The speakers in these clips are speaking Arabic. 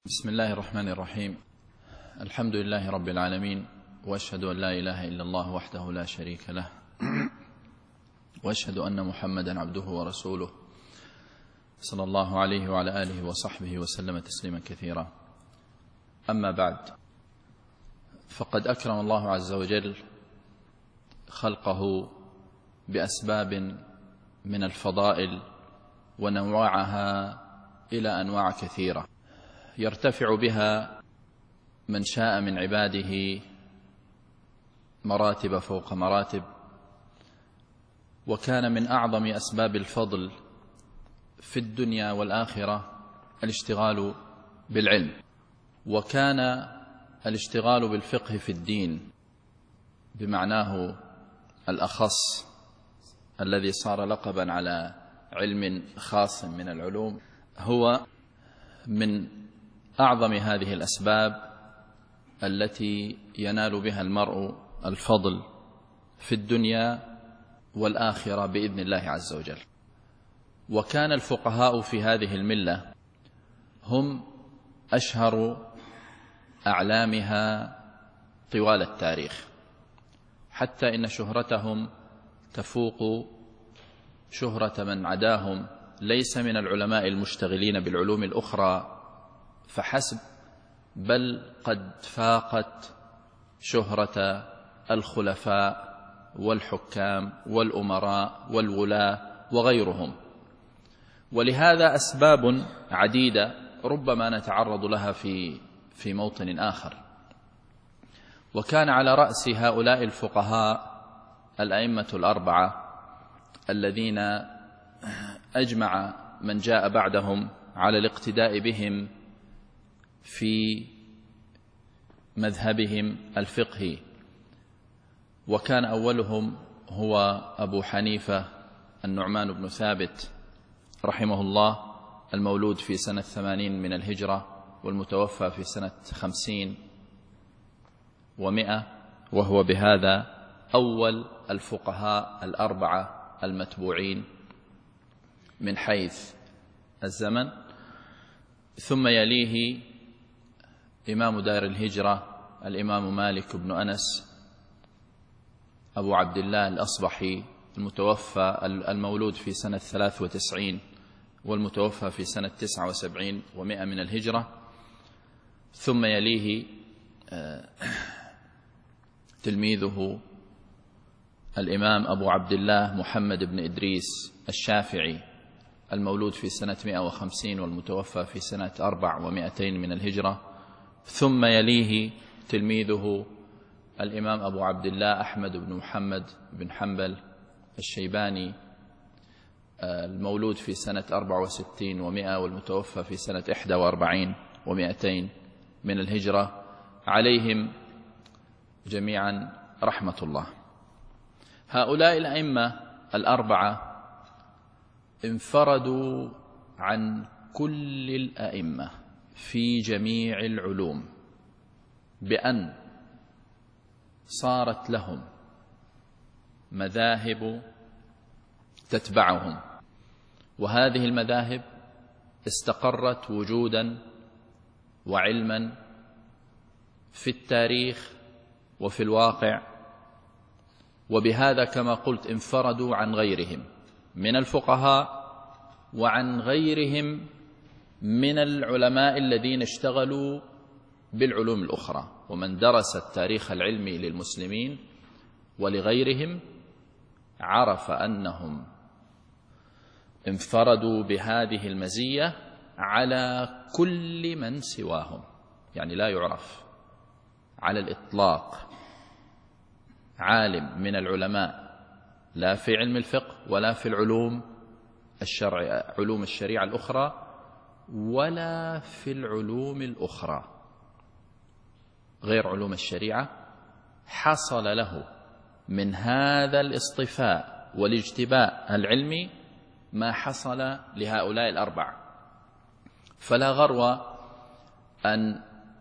بسم الله الرحمن الرحيم. الحمد لله رب العالمين، وأشهد أن لا إله إلا الله وحده لا شريك له، وأشهد أن محمدا عبده ورسوله صلى الله عليه وعلى آله وصحبه وسلم تسليما كثيرا. أما بعد، فقد أكرم الله عز وجل خلقه بأسباب من الفضائل ونوعها إلى أنواع كثيرة يرتفع بها من شاء من عباده مراتب فوق مراتب. وكان من أعظم أسباب الفضل في الدنيا والآخرة الاشتغال بالعلم، وكان الاشتغال بالفقه في الدين بمعناه الأخص الذي صار لقبا على علم خاص من العلوم هو من أعظم هذه الأسباب التي ينال بها المرء الفضل في الدنيا والآخرة بإذن الله عز وجل. وكان الفقهاء في هذه الملة هم أشهر أعلامها طوال التاريخ، حتى إن شهرتهم تفوق شهرة من عداهم، ليس من العلماء المشتغلين بالعلوم الأخرى فحسب، بل قد فاقت شهرة الخلفاء والحكام والأمراء والولاة وغيرهم. ولهذا أسباب عديدة ربما نتعرض لها في موطن آخر. وكان على رأس هؤلاء الفقهاء الأئمة الأربعة الذين أجمع من جاء بعدهم على الاقتداء بهم في مذهبهم الفقهي. وكان أولهم هو أبو حنيفة النعمان بن ثابت رحمه الله، المولود في سنة 80 من الهجرة والمتوفى في سنة 50 و100، وهو بهذا أول الفقهاء الأربعة المتبوعين من حيث الزمن. ثم يليه إمام دار الهجرة الإمام مالك بن أنس أبو عبد الله الأصبحي، المتوفى المولود في سنة 93 والمتوفى في سنة 79 و100 من الهجرة. ثم يليه تلميذه الإمام أبو عبد الله محمد بن إدريس الشافعي، المولود في سنة 150 والمتوفى في سنة 400 من الهجرة. ثم يليه تلميذه الإمام أبو عبد الله أحمد بن محمد بن حنبل الشيباني، المولود في سنة 64 و100 والمتوفى في سنة 41 و200 من الهجرة، عليهم جميعا رحمة الله. هؤلاء الأئمة الأربعة انفردوا عن كل الأئمة في جميع العلوم بأن صارت لهم مذاهب تتبعهم، وهذه المذاهب استقرت وجودا وعلما في التاريخ وفي الواقع. وبهذا كما قلت انفردوا عن غيرهم من الفقهاء وعن غيرهم من العلماء الذين اشتغلوا بالعلوم الأخرى. ومن درس التاريخ العلمي للمسلمين ولغيرهم عرف أنهم انفردوا بهذه المزية على كل من سواهم، يعني لا يعرف على الإطلاق عالم من العلماء لا في علم الفقه ولا في علوم الشريعة الأخرى ولا في العلوم الأخرى غير علوم الشريعة حصل له من هذا الاصطفاء والاجتباء العلمي ما حصل لهؤلاء الأربعة. فلا غرو أن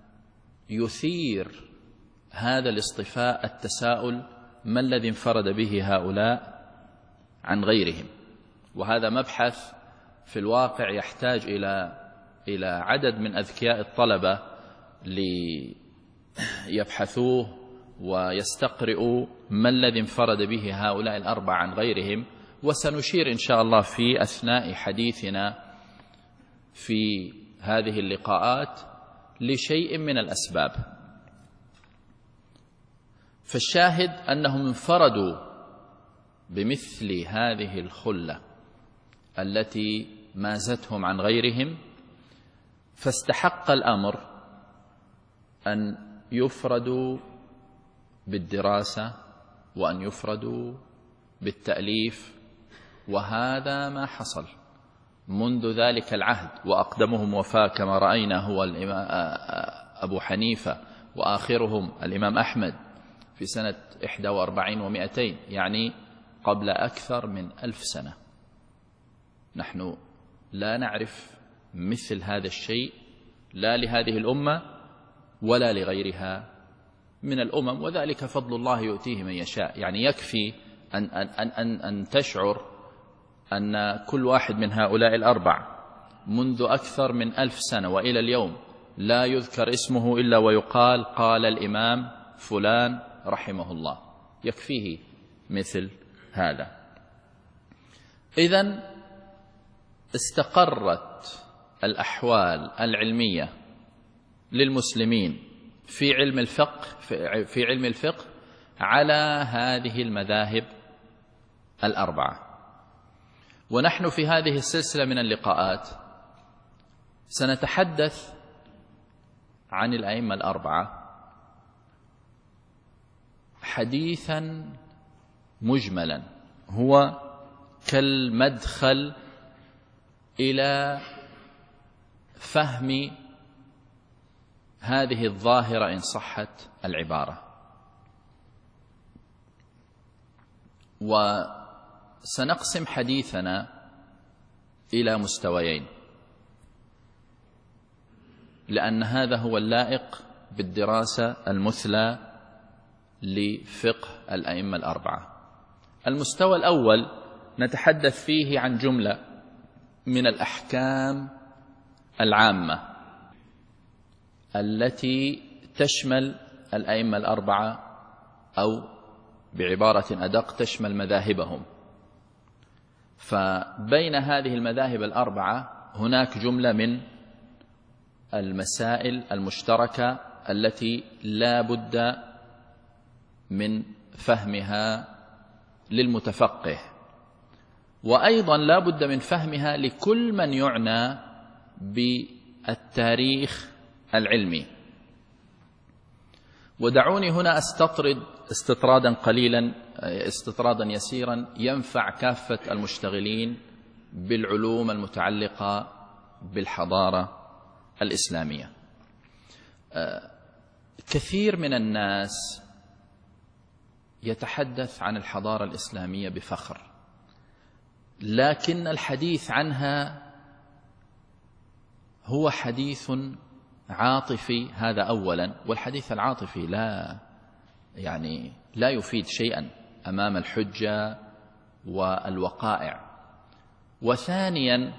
يثير هذا الاصطفاء التساؤل: ما الذي انفرد به هؤلاء عن غيرهم؟ وهذا مبحث في الواقع يحتاج إلى إلى عدد من أذكياء الطلبة ليبحثوه ويستقرئوا ما الذي انفرد به هؤلاء الأربعة عن غيرهم، وسنشير إن شاء الله في أثناء حديثنا في هذه اللقاءات لشيء من الأسباب. فالشاهد أنهم انفردوا بمثل هذه الخلة التي مازتهم عن غيرهم، فاستحق الأمر أن يفردوا بالدراسة وأن يفردوا بالتأليف، وهذا ما حصل منذ ذلك العهد. وأقدمهم وفاة كما رأينا هو الإمام أبو حنيفة، وآخرهم الإمام أحمد في سنة 41 و200، يعني قبل أكثر من 1000 سنة. نحن لا نعرف مثل هذا الشيء لا لهذه الأمة ولا لغيرها من الأمم، وذلك فضل الله يؤتيه من يشاء. يعني يكفي أن تشعر أن كل واحد من هؤلاء الأربع منذ أكثر من 1000 سنة وإلى اليوم لا يذكر اسمه إلا ويقال قال الإمام فلان رحمه الله، يكفيه مثل هذا. إذن استقرت الأحوال العلمية للمسلمين في علم الفقه على هذه المذاهب الأربعة. ونحن في هذه السلسلة من اللقاءات سنتحدث عن الأئمة الأربعة حديثا مجملا، هو كالمدخل إلى فهم هذه الظاهرة إن صحت العبارة. وسنقسم حديثنا إلى مستويين، لأن هذا هو اللائق بالدراسة المثلى لفقه الأئمة الأربعة. المستوى الأول نتحدث فيه عن جملة من الأحكام العامة التي تشمل الأئمة الأربعة، أو بعبارة أدق تشمل مذاهبهم. فبين هذه المذاهب الأربعة هناك جملة من المسائل المشتركة التي لا بد من فهمها للمتفقه، وأيضا لا بد من فهمها لكل من يعنى بالتاريخ العلمي. ودعوني هنا أستطرد استطرادا يسيرا ينفع كافة المشتغلين بالعلوم المتعلقة بالحضارة الإسلامية. كثير من الناس يتحدث عن الحضارة الإسلامية بفخر، لكن الحديث عنها هو حديث عاطفي، هذا أولا. والحديث العاطفي لا يفيد شيئا أمام الحجة والوقائع. وثانيا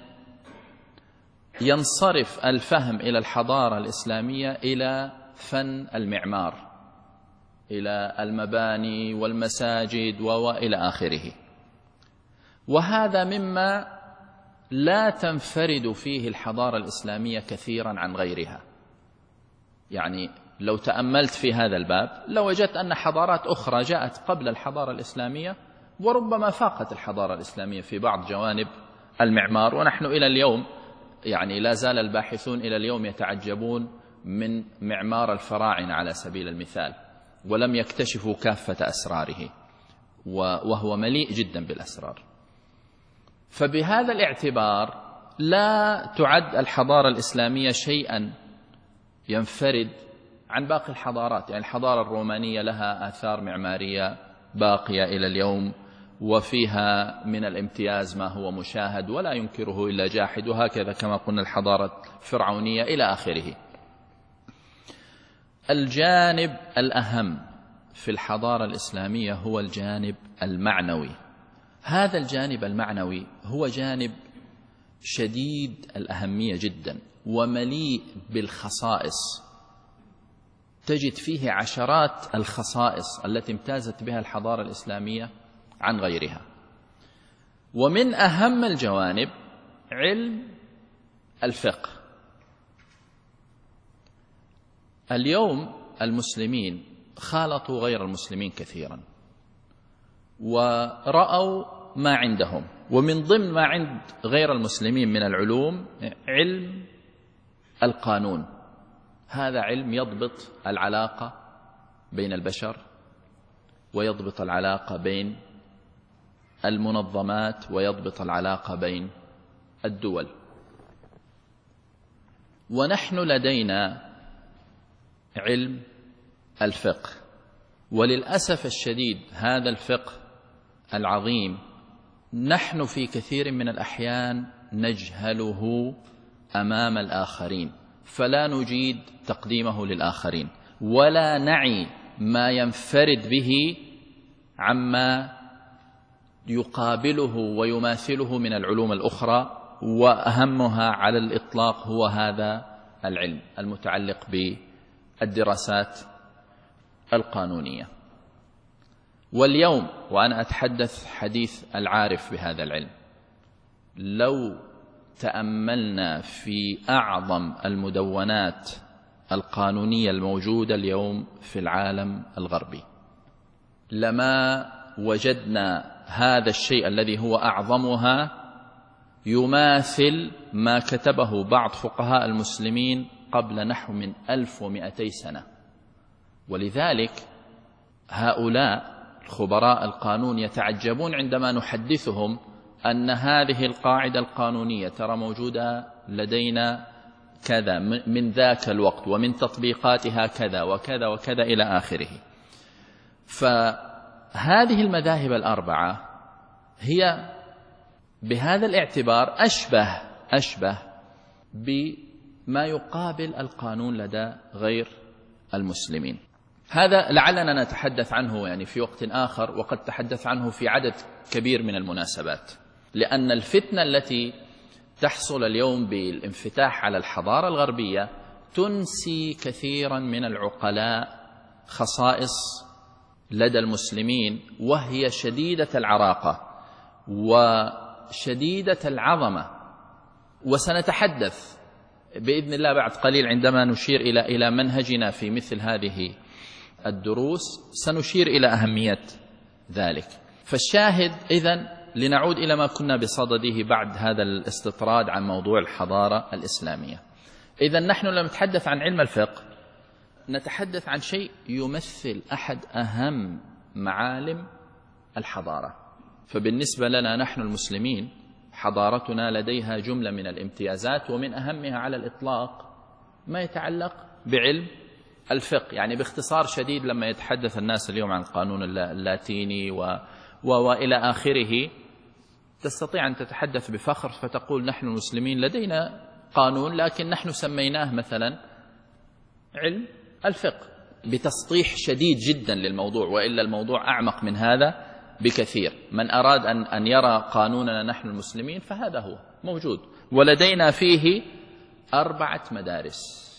ينصرف الفهم إلى الحضارة الإسلامية إلى فن المعمار، إلى المباني والمساجد وإلى آخره. وهذا مما لا تنفرد فيه الحضارة الإسلامية كثيرا عن غيرها. يعني لو تأملت في هذا الباب لوجدت أن حضارات أخرى جاءت قبل الحضارة الإسلامية وربما فاقت الحضارة الإسلامية في بعض جوانب المعمار. ونحن إلى اليوم لا زال الباحثون إلى اليوم يتعجبون من معمار الفراعنة على سبيل المثال، ولم يكتشفوا كافة أسراره، وهو مليء جدا بالأسرار. فبهذا الاعتبار لا تعد الحضارة الإسلامية شيئا ينفرد عن باقي الحضارات. يعني الحضارة الرومانية لها آثار معمارية باقية إلى اليوم، وفيها من الامتياز ما هو مشاهد ولا ينكره إلا جاحد، وهكذا كما قلنا الحضارة الفرعونية إلى آخره. الجانب الأهم في الحضارة الإسلامية هو الجانب المعنوي. هذا الجانب المعنوي هو جانب شديد الأهمية جدا، ومليء بالخصائص، تجد فيه عشرات الخصائص التي امتازت بها الحضارة الإسلامية عن غيرها. ومن أهم الجوانب علم الفقه. اليوم المسلمين خالطوا غير المسلمين كثيرا ورأوا ما عندهم، ومن ضمن ما عند غير المسلمين من العلوم علم القانون. هذا علم يضبط العلاقة بين البشر، ويضبط العلاقة بين المنظمات، ويضبط العلاقة بين الدول. ونحن لدينا علم الفقه، وللأسف الشديد هذا الفقه العظيم نحن في كثير من الأحيان نجهله أمام الآخرين، فلا نجيد تقديمه للآخرين، ولا نعي ما ينفرد به عما يقابله ويماثله من العلوم الأخرى، وأهمها على الإطلاق هو هذا العلم المتعلق بالدراسات القانونية. واليوم وأنا أتحدث حديث العارف بهذا العلم، لو تأملنا في أعظم المدونات القانونية الموجودة اليوم في العالم الغربي لما وجدنا هذا الشيء الذي هو أعظمها يماثل ما كتبه بعض فقهاء المسلمين قبل نحو من 1200 سنة. ولذلك هؤلاء خبراء القانون يتعجبون عندما نحدثهم أن هذه القاعدة القانونية ترى موجودة لدينا كذا من ذاك الوقت، ومن تطبيقاتها كذا وكذا وكذا إلى آخره. فهذه المذاهب الأربعة هي بهذا الاعتبار أشبه بما يقابل القانون لدى غير المسلمين. هذا لعلنا نتحدث عنه يعني في وقت آخر، وقد تحدث عنه في عدد كبير من المناسبات، لأن الفتنة التي تحصل اليوم بالانفتاح على الحضارة الغربية تنسي كثيرا من العقلاء خصائص لدى المسلمين، وهي شديدة العراقة وشديدة العظمة. وسنتحدث بإذن الله بعد قليل عندما نشير إلى منهجنا في مثل هذه الدروس، سنشير إلى أهمية ذلك. فالشاهد إذن لنعود إلى ما كنا بصدده بعد هذا الاستطراد عن موضوع الحضارة الإسلامية. إذن نحن لما نتحدث عن علم الفقه نتحدث عن شيء يمثل أحد أهم معالم الحضارة. فبالنسبة لنا نحن المسلمين حضارتنا لديها جملة من الامتيازات، ومن أهمها على الإطلاق ما يتعلق بعلم الفقه. يعني باختصار شديد لما يتحدث الناس اليوم عن القانون اللاتيني وإلى آخره، تستطيع أن تتحدث بفخر فتقول نحن المسلمين لدينا قانون، لكن نحن سميناه مثلا علم الفقه، بتسطيح شديد جدا للموضوع، وإلا الموضوع أعمق من هذا بكثير. من أراد أن يرى قانوننا نحن المسلمين فهذا هو موجود، ولدينا فيه 4 مدارس،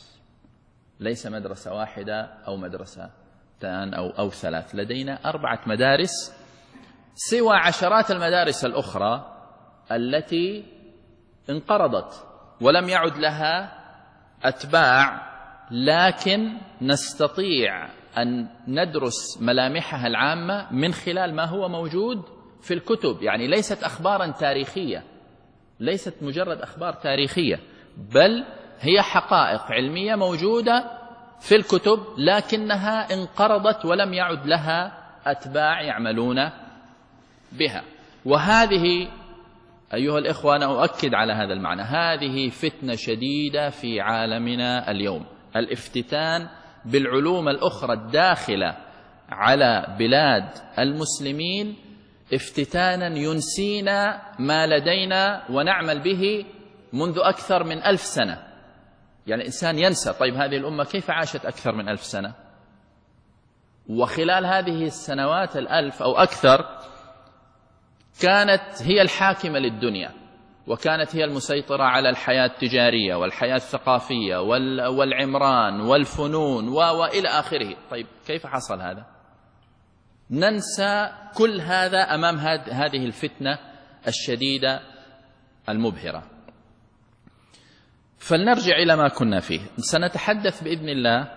ليس مدرسة واحدة أو مدرستان أو 3، لدينا 4 مدارس سوى عشرات المدارس الأخرى التي انقرضت ولم يعد لها أتباع، لكن نستطيع أن ندرس ملامحها العامة من خلال ما هو موجود في الكتب. يعني ليست أخبارا تاريخية، ليست مجرد أخبار تاريخية، بل هي حقائق علمية موجودة في الكتب، لكنها انقرضت ولم يعد لها أتباع يعملون بها. وهذه أيها الإخوة أنا أؤكد على هذا المعنى، هذه فتنة شديدة في عالمنا اليوم، الافتتان بالعلوم الأخرى الداخلة على بلاد المسلمين، افتتانا ينسينا ما لدينا ونعمل به منذ أكثر من 1000 سنة. يعني الإنسان ينسى، طيب هذه الأمة كيف عاشت أكثر من 1000 سنة؟ وخلال هذه السنوات 1000 أو أكثر كانت هي الحاكمة للدنيا، وكانت هي المسيطرة على الحياة التجارية والحياة الثقافية والعمران والفنون وإلى آخره. طيب كيف حصل هذا؟ ننسى كل هذا أمام هذه الفتنة الشديدة المبهرة. فلنرجع إلى ما كنا فيه. سنتحدث بإذن الله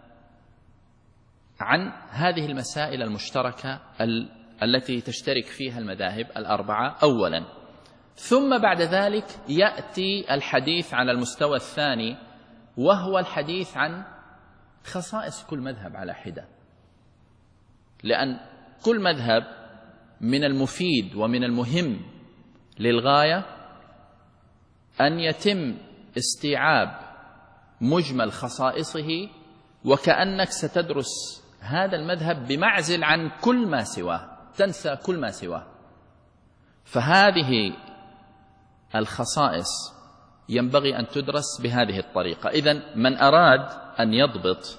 عن هذه المسائل المشتركة التي تشترك فيها المذاهب الأربعة أولا، ثم بعد ذلك يأتي الحديث على المستوى الثاني، وهو الحديث عن خصائص كل مذهب على حدة، لأن كل مذهب من المفيد ومن المهم للغاية أن يتم استيعاب مجمل خصائصه، وكأنك ستدرس هذا المذهب بمعزل عن كل ما سواه، تنسى كل ما سواه. فهذه الخصائص ينبغي أن تدرس بهذه الطريقة. إذن من أراد أن يضبط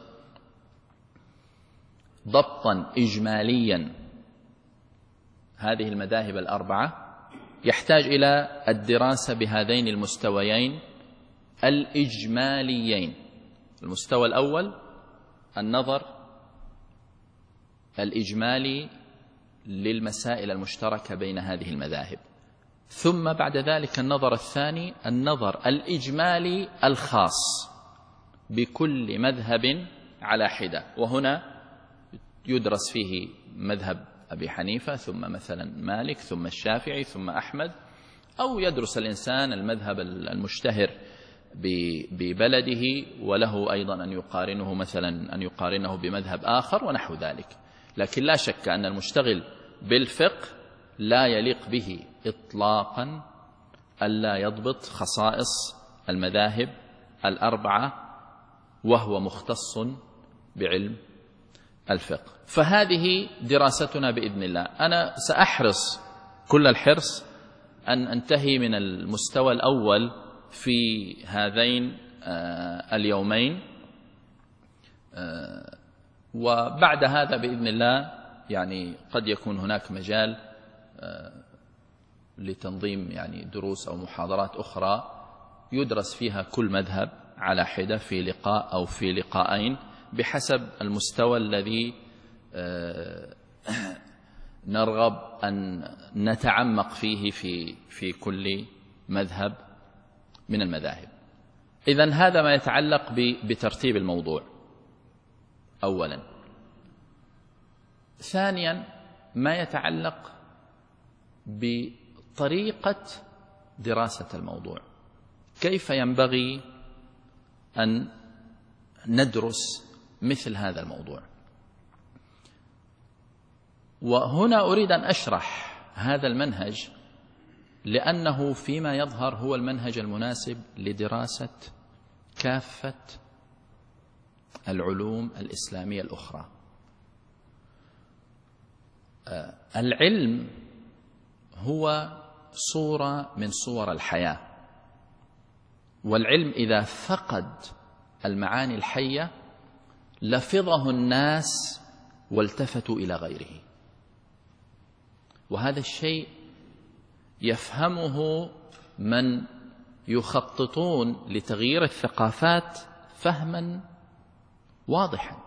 ضبطا إجماليا هذه المذاهب الأربعة يحتاج إلى الدراسة بهذين المستويين الإجماليين. المستوى الأول النظر الإجمالي للمسائل المشتركة بين هذه المذاهب، ثم بعد ذلك النظر الثاني النظر الإجمالي الخاص بكل مذهب على حدة، وهنا يدرس فيه مذهب أبي حنيفة ثم مثلا مالك ثم الشافعي ثم أحمد، أو يدرس الإنسان المذهب المشتهر ببلده وله أيضا أن يقارنه مثلا أن يقارنه بمذهب آخر ونحو ذلك. لكن لا شك أن المشتغل بالفقه لا يليق به إطلاقا ألا يضبط خصائص المذاهب الأربعة وهو مختص بعلم الفقه. فهذه دراستنا بإذن الله. أنا سأحرص كل الحرص أن أنتهي من المستوى الأول في هذين اليومين، وبعد هذا بإذن الله يعني قد يكون هناك مجال لتنظيم يعني دروس أو محاضرات أخرى يدرس فيها كل مذهب على حدة في لقاء أو في لقاءين بحسب المستوى الذي نرغب أن نتعمق فيه في كل مذهب من المذاهب. إذن هذا ما يتعلق بترتيب الموضوع أولا. ثانيا ما يتعلق بطريقة دراسة الموضوع، كيف ينبغي أن ندرس مثل هذا الموضوع. وهنا أريد أن أشرح هذا المنهج لأنه فيما يظهر هو المنهج المناسب لدراسة كافة العلوم الإسلامية الأخرى. العلم هو صورة من صور الحياة، والعلم إذا فقد المعاني الحية لفظه الناس والتفتوا إلى غيره، وهذا الشيء يفهمه من يخططون لتغيير الثقافات فهما واضحا.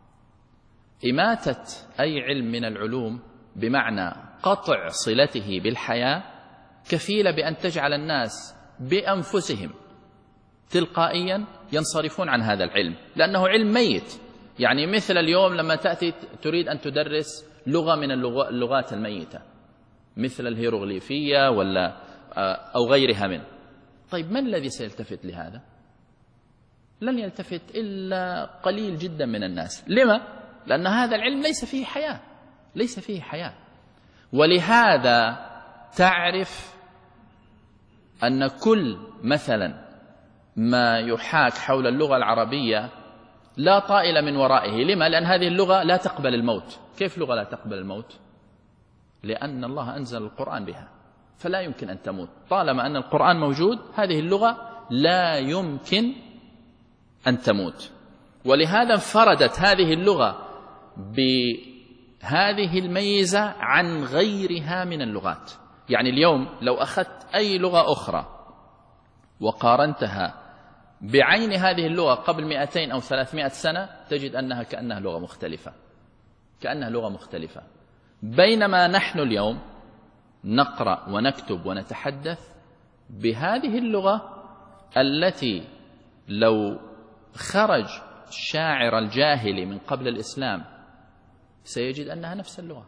إماتة أي علم من العلوم بمعنى قطع صلته بالحياة كفيلة بأن تجعل الناس بأنفسهم تلقائيا ينصرفون عن هذا العلم، لأنه علم ميت. يعني مثل اليوم لما تأتي تريد أن تدرس لغة من اللغات الميتة مثل الهيروغليفية أو غيرها منه، طيب من الذي سيلتفت لهذا؟ لن يلتفت إلا قليل جدا من الناس. لما؟ لأن هذا العلم ليس فيه حياة، ليس فيه حياة. ولهذا تعرف أن كل مثلا ما يحاك حول اللغة العربية لا طائل من ورائه. لما؟ لأن هذه اللغة لا تقبل الموت. كيف لغة لا تقبل الموت؟ لأن الله أنزل القرآن بها، فلا يمكن أن تموت. طالما أن القرآن موجود هذه اللغة لا يمكن أن تموت. ولهذا انفردت هذه اللغة بهذه الميزة عن غيرها من اللغات، يعني اليوم لو أخذت أي لغة أخرى وقارنتها بعين هذه اللغة قبل 200 أو 300 سنة تجد أنها كأنها لغة مختلفة، كأنها لغة مختلفة. بينما نحن اليوم نقرأ ونكتب ونتحدث بهذه اللغة التي لو خرج الشاعر الجاهلي من قبل الإسلام سيجد أنها نفس اللغة.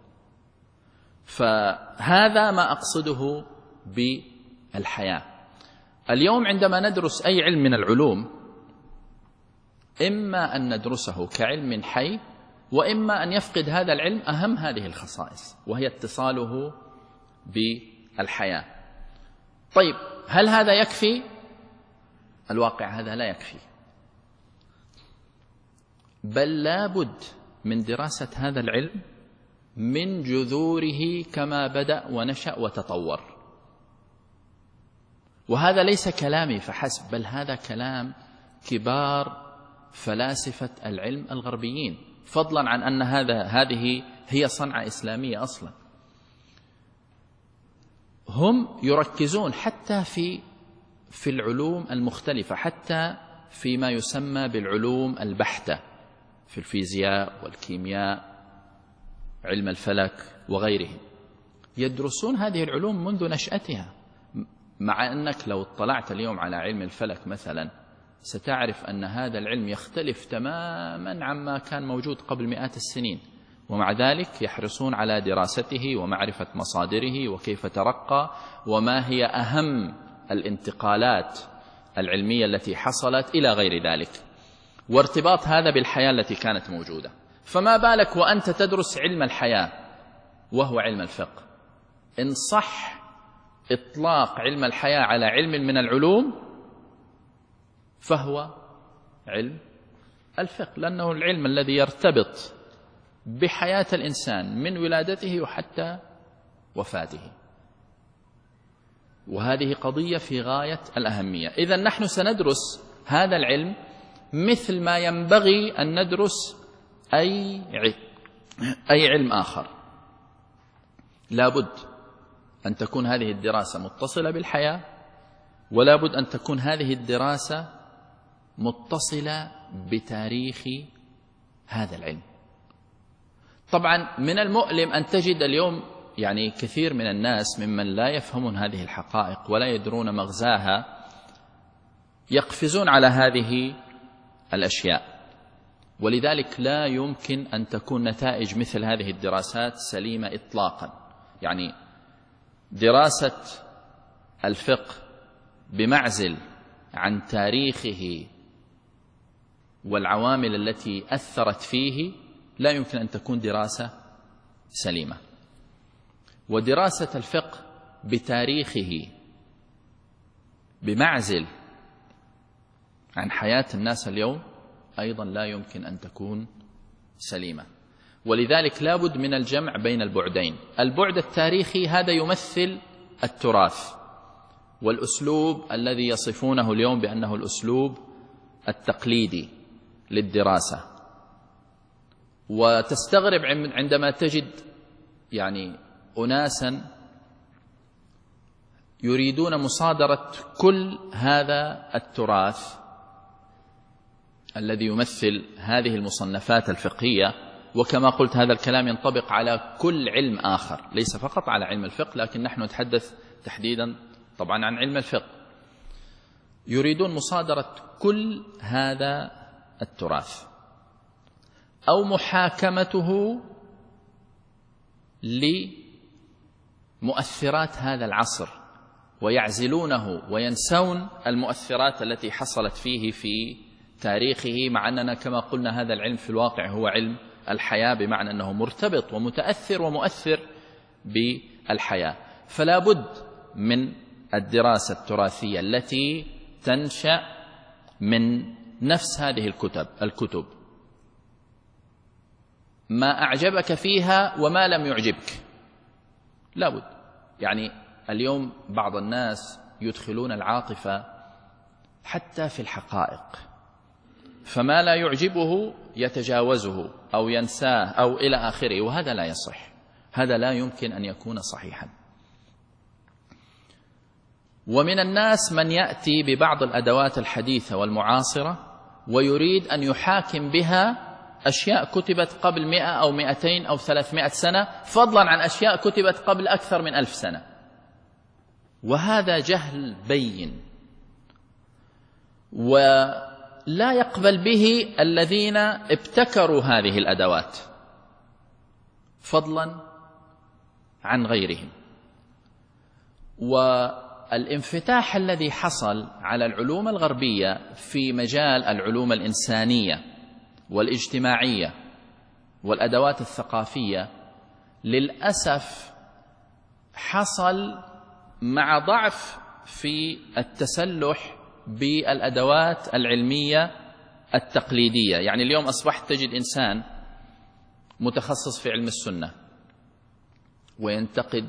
فهذا ما أقصده بالحياة. اليوم عندما ندرس أي علم من العلوم إما أن ندرسه كعلم حي، وإما أن يفقد هذا العلم أهم هذه الخصائص وهي اتصاله بالحياة. طيب هل هذا يكفي؟ الواقع هذا لا يكفي، بل لا بد من دراسة هذا العلم من جذوره كما بدأ ونشأ وتطور. وهذا ليس كلامي فحسب، بل هذا كلام كبار فلاسفة العلم الغربيين، فضلا عن أن هذه هي صنعة إسلامية أصلا. هم يركزون حتى في العلوم المختلفة، حتى فيما يسمى بالعلوم البحتة، في الفيزياء والكيمياء علم الفلك وغيره، يدرسون هذه العلوم منذ نشأتها. مع أنك لو اطلعت اليوم على علم الفلك مثلا ستعرف أن هذا العلم يختلف تماما عما كان موجود قبل مئات السنين، ومع ذلك يحرصون على دراسته ومعرفة مصادره وكيف ترقى وما هي أهم الانتقالات العلمية التي حصلت إلى غير ذلك، وارتباط هذا بالحياة التي كانت موجودة. فما بالك وأنت تدرس علم الحياة وهو علم الفقه؟ إن صح إطلاق علم الحياة على علم من العلوم فهو علم الفقه، لأنه العلم الذي يرتبط بحياة الإنسان من ولادته وحتى وفاته، وهذه قضية في غاية الأهمية. إذن نحن سندرس هذا العلم مثل ما ينبغي أن ندرس أي علم آخر. لابد أن تكون هذه الدراسة متصلة بالحياة، ولا بد أن تكون هذه الدراسة متصلة بتاريخ هذا العلم. طبعا من المؤلم أن تجد اليوم يعني كثير من الناس ممن لا يفهمون هذه الحقائق ولا يدرون مغزاها يقفزون على هذه الأشياء، ولذلك لا يمكن أن تكون نتائج مثل هذه الدراسات سليمة إطلاقا. يعني دراسة الفقه بمعزل عن تاريخه والعوامل التي أثرت فيه لا يمكن أن تكون دراسة سليمة. ودراسة الفقه بتاريخه بمعزل عن حياة الناس اليوم أيضا لا يمكن أن تكون سليمة. ولذلك لا بد من الجمع بين البعدين. البعد التاريخي هذا يمثل التراث والأسلوب الذي يصفونه اليوم بأنه الأسلوب التقليدي للدراسة. وتستغرب عندما تجد يعني أناسا يريدون مصادرة كل هذا التراث الذي يمثل هذه المصنفات الفقهية. وكما قلت هذا الكلام ينطبق على كل علم آخر، ليس فقط على علم الفقه، لكن نحن نتحدث تحديدا طبعا عن علم الفقه. يريدون مصادرة كل هذا التراث أو محاكمته لمؤثرات هذا العصر، ويعزلونه وينسون المؤثرات التي حصلت فيه في تاريخه، مع أننا كما قلنا هذا العلم في الواقع هو علم الحياة، بمعنى أنه مرتبط ومتأثر ومؤثر بالحياة. فلا بد من الدراسة التراثية التي تنشأ من نفس هذه الكتب، ما أعجبك فيها وما لم يعجبك لا بد. يعني اليوم بعض الناس يدخلون العاطفة حتى في الحقائق، فما لا يعجبه يتجاوزه أو ينساه أو إلى آخره، وهذا لا يصح، هذا لا يمكن أن يكون صحيحا. ومن الناس من يأتي ببعض الأدوات الحديثة والمعاصرة ويريد أن يحاكم بها أشياء كتبت قبل 100 أو 200 أو 300 سنة، فضلا عن أشياء كتبت قبل أكثر من 1000 سنة. وهذا جهل بين، ولا يقبل به الذين ابتكروا هذه الأدوات فضلا عن غيرهم. والانفتاح الذي حصل على العلوم الغربية في مجال العلوم الإنسانية والاجتماعية والأدوات الثقافية للأسف حصل مع ضعف في التسلح بالأدوات العلمية التقليدية. يعني اليوم أصبحت تجد إنسان متخصص في علم السنة وينتقد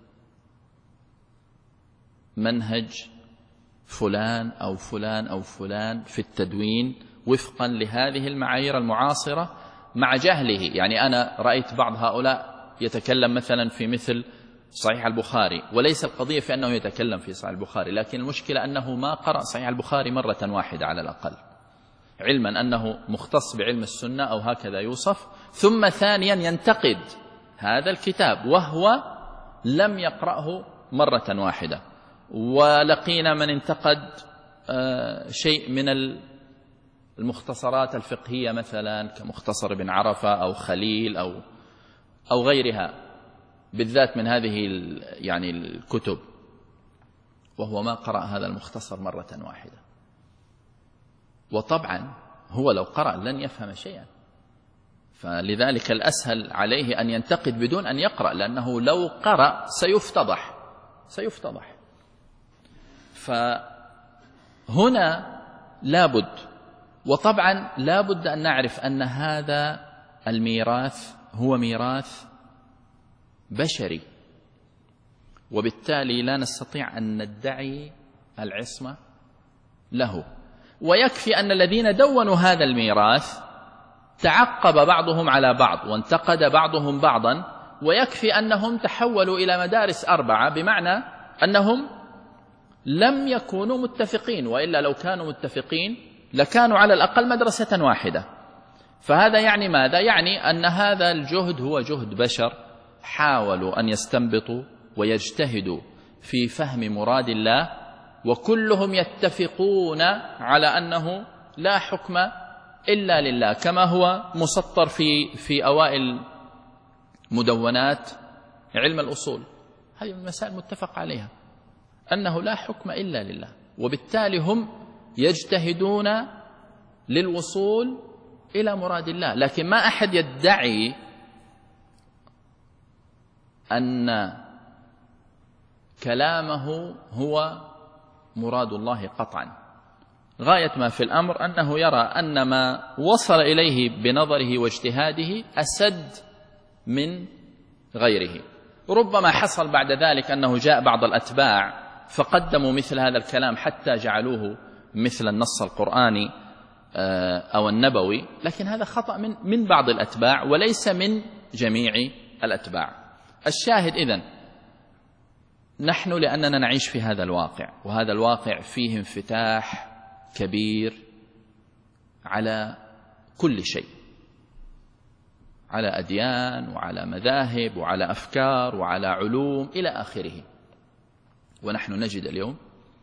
منهج فلان أو فلان أو فلان في التدوين وفقا لهذه المعايير المعاصرة مع جهله. يعني أنا رأيت بعض هؤلاء يتكلم مثلا في مثل صحيح البخاري، وليس القضية في أنه يتكلم في صحيح البخاري، لكن المشكلة أنه ما قرأ صحيح البخاري مرة واحدة على الأقل، علما أنه مختص بعلم السنة أو هكذا يوصف، ثم ثانيا ينتقد هذا الكتاب وهو لم يقرأه مرة واحدة. ولقينا من انتقد شيء من المختصرات الفقهية مثلا كمختصر ابن عرفة أو خليل أو غيرها، بالذات من هذه يعني الكتب، وهو ما قرأ هذا المختصر مرة واحدة. وطبعا هو لو قرأ لن يفهم شيئا، فلذلك الأسهل عليه أن ينتقد بدون أن يقرأ، لأنه لو قرأ سيفتضح. فهنا لابد، وطبعا لابد أن نعرف أن هذا الميراث هو ميراث بشري، وبالتالي لا نستطيع أن ندعي العصمة له. ويكفي أن الذين دونوا هذا الميراث تعقب بعضهم على بعض وانتقد بعضهم بعضا، ويكفي أنهم تحولوا إلى مدارس 4، بمعنى أنهم لم يكونوا متفقين، وإلا لو كانوا متفقين لكانوا على الأقل مدرسة واحدة. فهذا يعني ماذا؟ يعني أن هذا الجهد هو جهد بشر حاولوا أن يستنبطوا ويجتهدوا في فهم مراد الله، وكلهم يتفقون على أنه لا حكم إلا لله، كما هو مسطر في أوائل مدونات علم الأصول. هذه المسائل متفق عليها أنه لا حكم إلا لله، وبالتالي هم يجتهدون للوصول إلى مراد الله. لكن ما أحد يدعي أن كلامه هو مراد الله قطعا. غاية ما في الأمر أنه يرى أن ما وصل إليه بنظره واجتهاده أسد من غيره. ربما حصل بعد ذلك أنه جاء بعض الأتباع فقدموا مثل هذا الكلام حتى جعلوه مثل النص القرآني أو النبوي، لكن هذا خطأ من بعض الأتباع وليس من جميع الأتباع. الشاهد إذن نحن لأننا نعيش في هذا الواقع، وهذا الواقع فيه انفتاح كبير على كل شيء، على أديان وعلى مذاهب وعلى أفكار وعلى علوم إلى آخره. ونحن نجد اليوم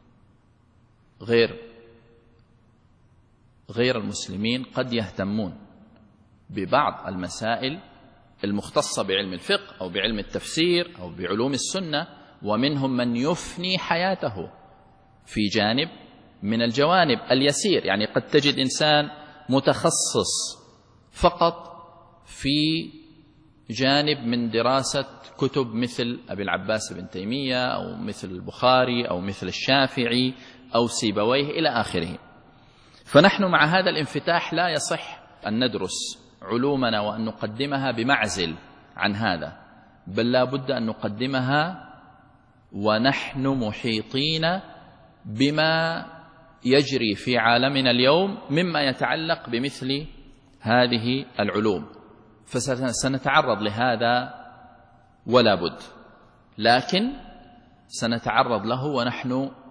غير المسلمين قد يهتمون ببعض المسائل المختصة بعلم الفقه أو بعلم التفسير أو بعلوم السنة، ومنهم من يفني حياته في جانب من الجوانب اليسير. يعني قد تجد إنسان متخصص فقط في جانب من دراسة كتب مثل أبي العباس بن تيمية أو مثل البخاري أو مثل الشافعي أو سيبويه إلى آخره. فنحن مع هذا الانفتاح لا يصح أن ندرس علومنا وأن نقدمها بمعزل عن هذا، بل لا بد أن نقدمها ونحن محيطين بما يجري في عالمنا اليوم مما يتعلق بمثل هذه العلوم، فسنتعرض لهذا ولا بد، لكن سنتعرض له ونحن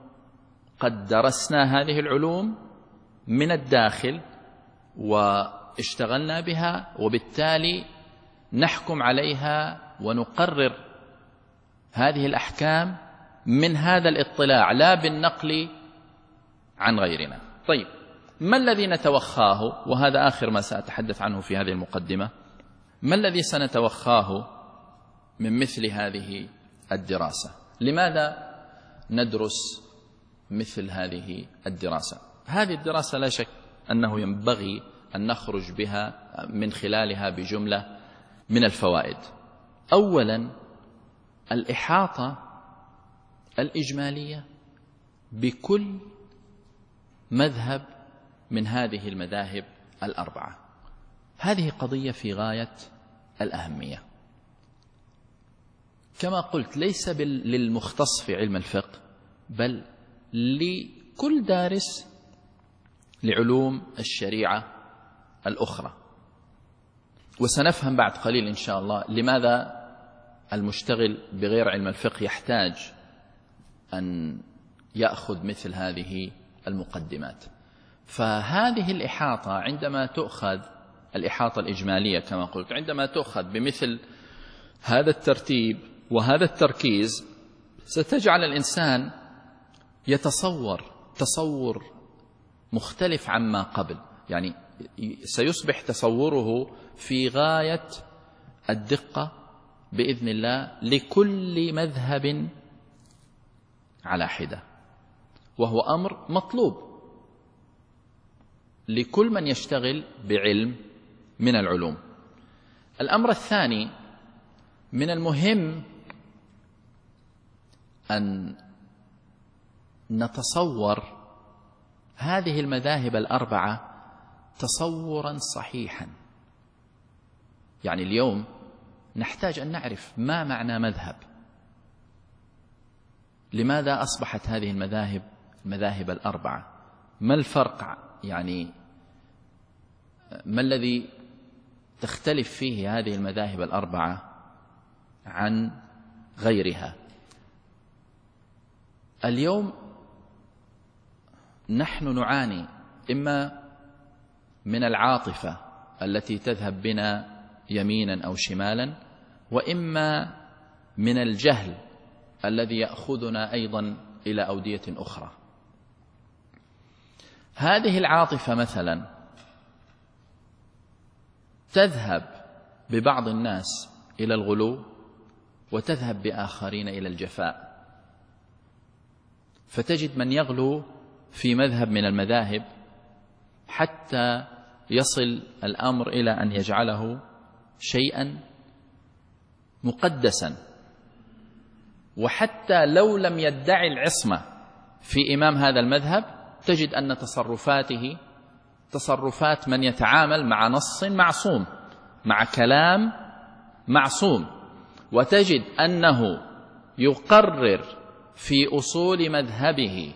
قد درسنا هذه العلوم من الداخل واشتغلنا بها، وبالتالي نحكم عليها ونقرر هذه الأحكام من هذا الاطلاع لا بالنقل عن غيرنا. طيب، ما الذي نتوخاه؟ وهذا آخر ما سأتحدث عنه في هذه المقدمة. ما الذي سنتوخاه من مثل هذه الدراسة؟ لماذا ندرس مثل هذه الدراسة؟ هذه الدراسة لا شك أنه ينبغي أن نخرج بها من خلالها بجملة من الفوائد. أولا، الإحاطة الإجمالية بكل مذهب من هذه المذاهب الأربعة. هذه قضية في غاية الأهمية، كما قلت ليس للمختص في علم الفقه، بل لكل دارس لعلوم الشريعة الأخرى. وسنفهم بعد قليل إن شاء الله لماذا المشتغل بغير علم الفقه يحتاج أن يأخذ مثل هذه المقدمات. فهذه الإحاطة عندما تؤخذ، الإحاطة الإجمالية كما قلت، عندما تؤخذ بمثل هذا الترتيب وهذا التركيز، ستجعل الإنسان يتصور تصور مختلف عما قبل، يعني سيصبح تصوره في غاية الدقة بإذن الله لكل مذهب على حدة، وهو أمر مطلوب لكل من يشتغل بعلم من العلوم. الأمر الثاني، من المهم أن نتصور هذه المذاهب الأربعة تصورا صحيحا. يعني اليوم نحتاج أن نعرف ما معنى مذهب، لماذا أصبحت هذه المذاهب الأربعة، ما الفرق، يعني ما الذي تختلف فيه هذه المذاهب الأربعة عن غيرها. اليوم نحن نعاني إما من العاطفة التي تذهب بنا يمينا أو شمالا، وإما من الجهل الذي يأخذنا أيضا إلى أودية أخرى. هذه العاطفة مثلا تذهب ببعض الناس إلى الغلو، وتذهب بآخرين إلى الجفاء. فتجد من يغلو في مذهب من المذاهب حتى يصل الأمر إلى أن يجعله شيئا مقدسا، وحتى لو لم يدعي العصمة في إمام هذا المذهب تجد أن تصرفاته تصرفات من يتعامل مع نص معصوم، مع كلام معصوم، وتجد أنه يقرر في أصول مذهبه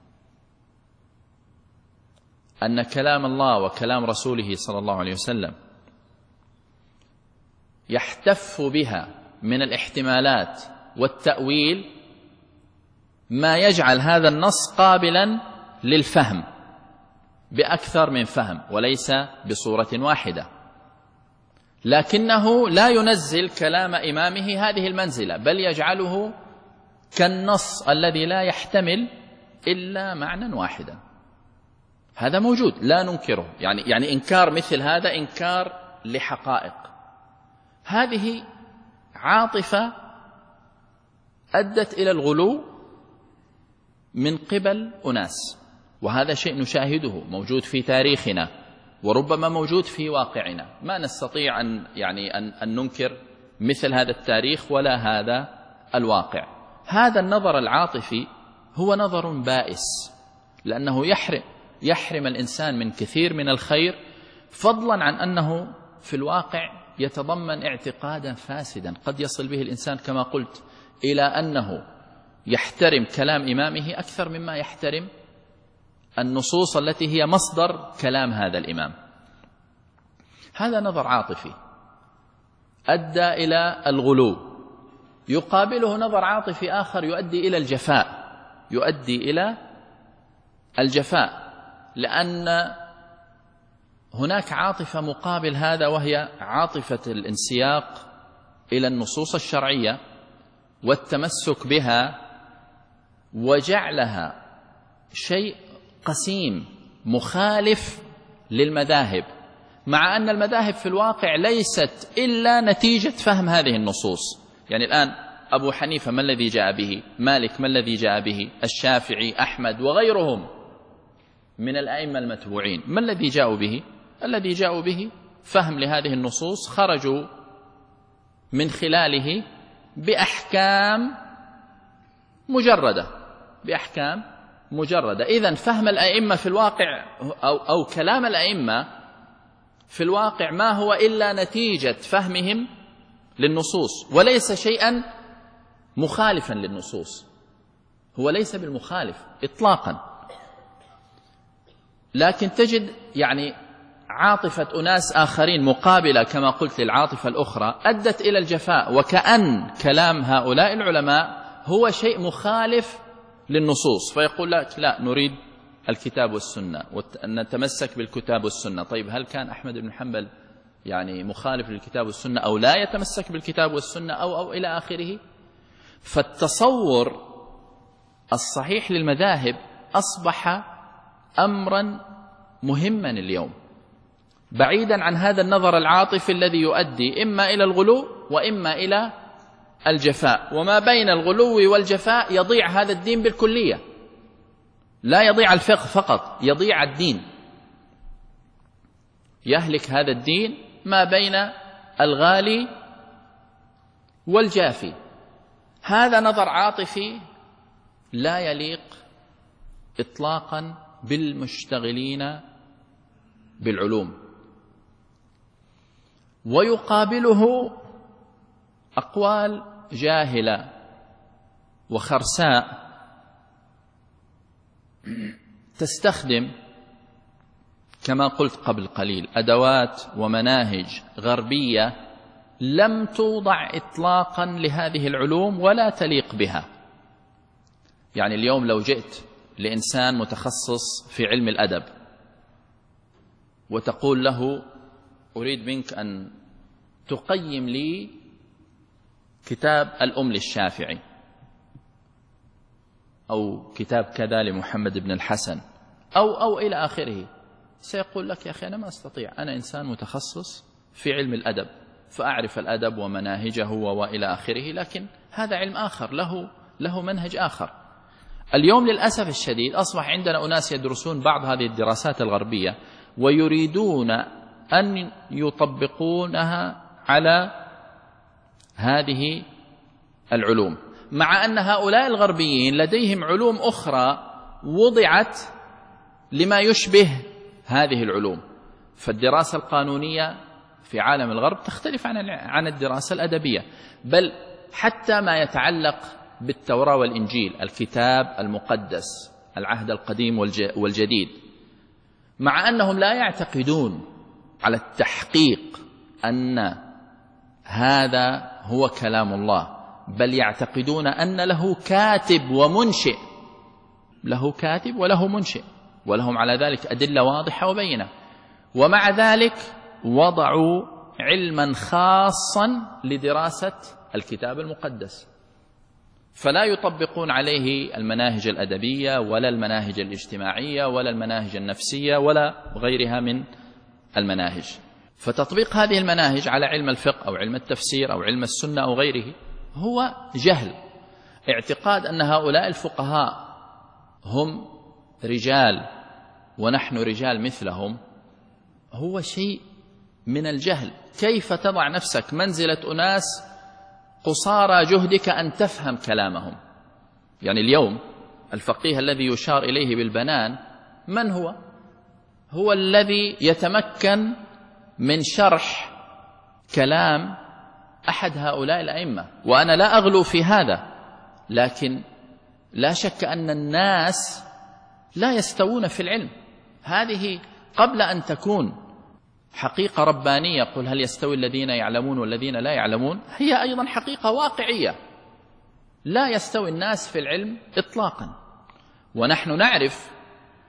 أن كلام الله وكلام رسوله صلى الله عليه وسلم يحتف بها من الاحتمالات والتأويل ما يجعل هذا النص قابلا للفهم بأكثر من فهم وليس بصورة واحدة، لكنه لا ينزل كلام إمامه هذه المنزلة، بل يجعله كالنص الذي لا يحتمل إلا معنى واحدا. هذا موجود لا ننكره، يعني إنكار مثل هذا إنكار لحقائق. هذه عاطفة أدت إلى الغلو من قبل أناس، وهذا شيء نشاهده موجود في تاريخنا وربما موجود في واقعنا. ما نستطيع أن ننكر مثل هذا التاريخ ولا هذا الواقع. هذا النظر العاطفي هو نظر بائس، لأنه يحرم الإنسان من كثير من الخير، فضلا عن أنه في الواقع يتضمن اعتقادا فاسدا قد يصل به الإنسان كما قلت إلى أنه يحترم كلام إمامه أكثر مما يحترم النصوص التي هي مصدر كلام هذا الإمام. هذا نظر عاطفي أدى إلى الغلو، يقابله نظر عاطفي آخر يؤدي إلى الجفاء، يؤدي إلى الجفاء، لأن هناك عاطفة مقابل هذا، وهي عاطفة الانسياق إلى النصوص الشرعية والتمسك بها وجعلها شيء قسيم مخالف للمذاهب، مع أن المذاهب في الواقع ليست إلا نتيجة فهم هذه النصوص. يعني الآن أبو حنيفة ما الذي جاء به؟ مالك ما الذي جاء به؟ الشافعي، أحمد وغيرهم من الأئمة المتبوعين ما الذي جاءوا به؟ الذي جاءوا به فهم لهذه النصوص، خرجوا من خلاله بأحكام مجردة. إذن فهم الأئمة في الواقع أو كلام الأئمة في الواقع ما هو إلا نتيجة فهمهم للنصوص، وليس شيئا مخالفا للنصوص، هو ليس بالمخالف إطلاقا. لكن تجد يعني عاطفة أناس آخرين مقابلة كما قلت للعاطفة الأخرى أدت إلى الجفاء، وكأن كلام هؤلاء العلماء هو شيء مخالف للنصوص، فيقول لك لا، نريد الكتاب والسنة وأن نتمسك بالكتاب والسنة. طيب هل كان أحمد بن حنبل يعني مخالف للكتاب والسنة أو لا يتمسك بالكتاب والسنة أو إلى آخره؟ فالتصور الصحيح للمذاهب أصبح أمرا مهما اليوم، بعيدا عن هذا النظر العاطفي الذي يؤدي إما إلى الغلو وإما إلى الجفاء. وما بين الغلو والجفاء يضيع هذا الدين بالكلية، لا يضيع الفقه فقط، يضيع الدين، يهلك هذا الدين ما بين الغالي والجافي. هذا نظر عاطفي لا يليق إطلاقا بالمشتغلين بالعلوم، ويقابله أقوال جاهلة وخرساء تستخدم كما قلت قبل قليل أدوات ومناهج غربية لم توضع إطلاقا لهذه العلوم ولا تليق بها. يعني اليوم لو جئت لإنسان متخصص في علم الأدب وتقول له أريد منك أن تقيم لي كتاب الأم للشافعي أو كتاب كذا لمحمد بن الحسن أو إلى آخره، سيقول لك يا أخي أنا ما أستطيع، أنا إنسان متخصص في علم الأدب فأعرف الأدب ومناهجه وإلى آخره، لكن هذا علم آخر له منهج آخر. اليوم للأسف الشديد أصبح عندنا أناس يدرسون بعض هذه الدراسات الغربية ويريدون أن يطبقونها على هذه العلوم، مع أن هؤلاء الغربيين لديهم علوم أخرى وضعت لما يشبه هذه العلوم. فالدراسة القانونية في عالم الغرب تختلف عن الدراسة الأدبية، بل حتى ما يتعلق بالتوراة والإنجيل، الكتاب المقدس، العهد القديم والجديد، مع أنهم لا يعتقدون على التحقيق أن هذا هو كلام الله، بل يعتقدون أن له كاتب ومنشئ، له كاتب وله منشئ، ولهم على ذلك أدلة واضحة وبينة. ومع ذلك وضعوا علما خاصا لدراسة الكتاب المقدس، فلا يطبقون عليه المناهج الأدبية ولا المناهج الاجتماعية ولا المناهج النفسية ولا غيرها من المناهج. فتطبيق هذه المناهج على علم الفقه أو علم التفسير أو علم السنة أو غيره هو جهل. اعتقاد أن هؤلاء الفقهاء هم رجال ونحن رجال مثلهم هو شيء من الجهل. كيف تضع نفسك منزلة أناس قصارى جهدك أن تفهم كلامهم؟ يعني اليوم الفقيه الذي يشار إليه بالبنان من هو؟ هو الذي يتمكن من شرح كلام أحد هؤلاء الأئمة، وأنا لا أغلو في هذا، لكن لا شك أن الناس لا يستوون في العلم. هذه قبل أن تكون حقيقة ربانية، قل هل يستوي الذين يعلمون والذين لا يعلمون، هي أيضا حقيقة واقعية، لا يستوي الناس في العلم إطلاقا. ونحن نعرف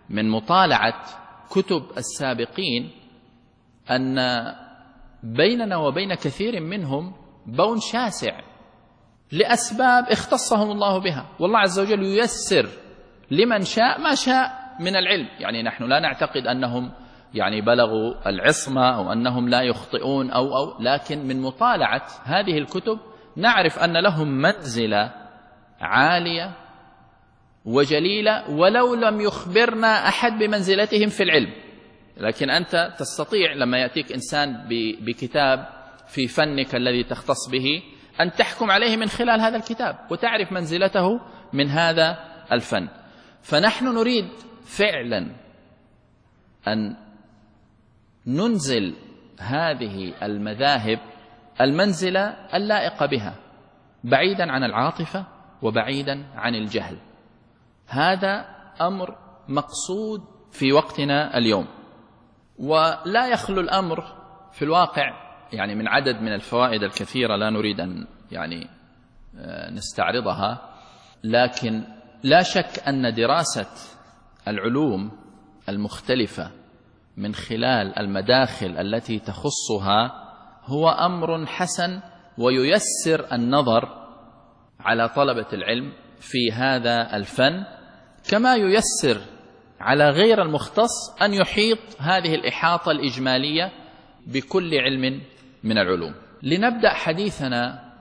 من مطالعة كتب السابقين أن بيننا وبين كثير منهم بون شاسع لأسباب اختصهم الله بها، والله عز وجل ييسر لمن شاء ما شاء من العلم. يعني نحن لا نعتقد أنهم يعني بلغوا العصمة أو أنهم لا يخطئون لكن من مطالعة هذه الكتب نعرف أن لهم منزلة عالية وجليلة ولو لم يخبرنا أحد بمنزلتهم في العلم. لكن أنت تستطيع لما يأتيك إنسان بكتاب في فنك الذي تختص به أن تحكم عليه من خلال هذا الكتاب وتعرف منزلته من هذا الفن. فنحن نريد فعلا أن ننزل هذه المذاهب المنزلة اللائقة بها، بعيدا عن العاطفة وبعيدا عن الجهل. هذا أمر مقصود في وقتنا اليوم، ولا يخلو الأمر في الواقع يعني من عدد من الفوائد الكثيرة لا نريد أن يعني نستعرضها. لكن لا شك أن دراسة العلوم المختلفة من خلال المداخل التي تخصها هو أمر حسن وييسر النظر على طلبة العلم في هذا الفن، كما ييسر على غير المختص أن يحيط هذه الإحاطة الإجمالية بكل علم من العلوم. لنبدأ حديثنا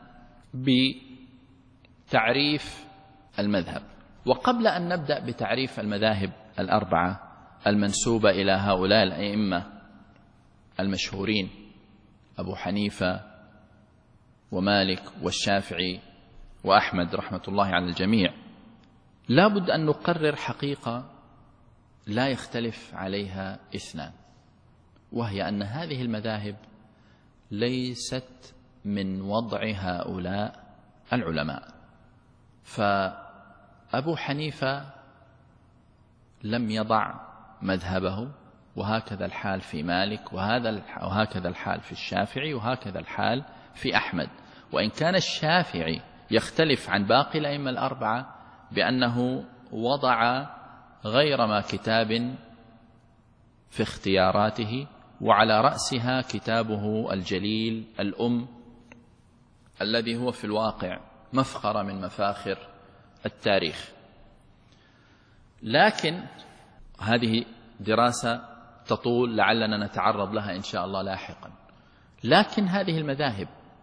بتعريف المذهب. وقبل أن نبدأ بتعريف المذاهب الأربعة المنسوبة إلى هؤلاء الأئمة المشهورين أبو حنيفة ومالك والشافعي وأحمد رحمة الله على الجميع، لا بد أن نقرر حقيقة لا يختلف عليها اثنان، وهي أن هذه المذاهب ليست من وضع هؤلاء العلماء. فأبو حنيفة لم يضع مذهبه، وهكذا الحال في مالك، وهكذا الحال في الشافعي، وهكذا الحال في أحمد. وإن كان الشافعي يختلف عن باقي الأئمة الأربعة بأنه وضع غير ما كتاب في اختياراته، وعلى رأسها كتابه الجليل الأم الذي هو في الواقع مفخرة من مفاخر التاريخ. لكن هذه دراسة تطول لعلنا نتعرض لها إن شاء الله لاحقا. لكن هذه المذاهب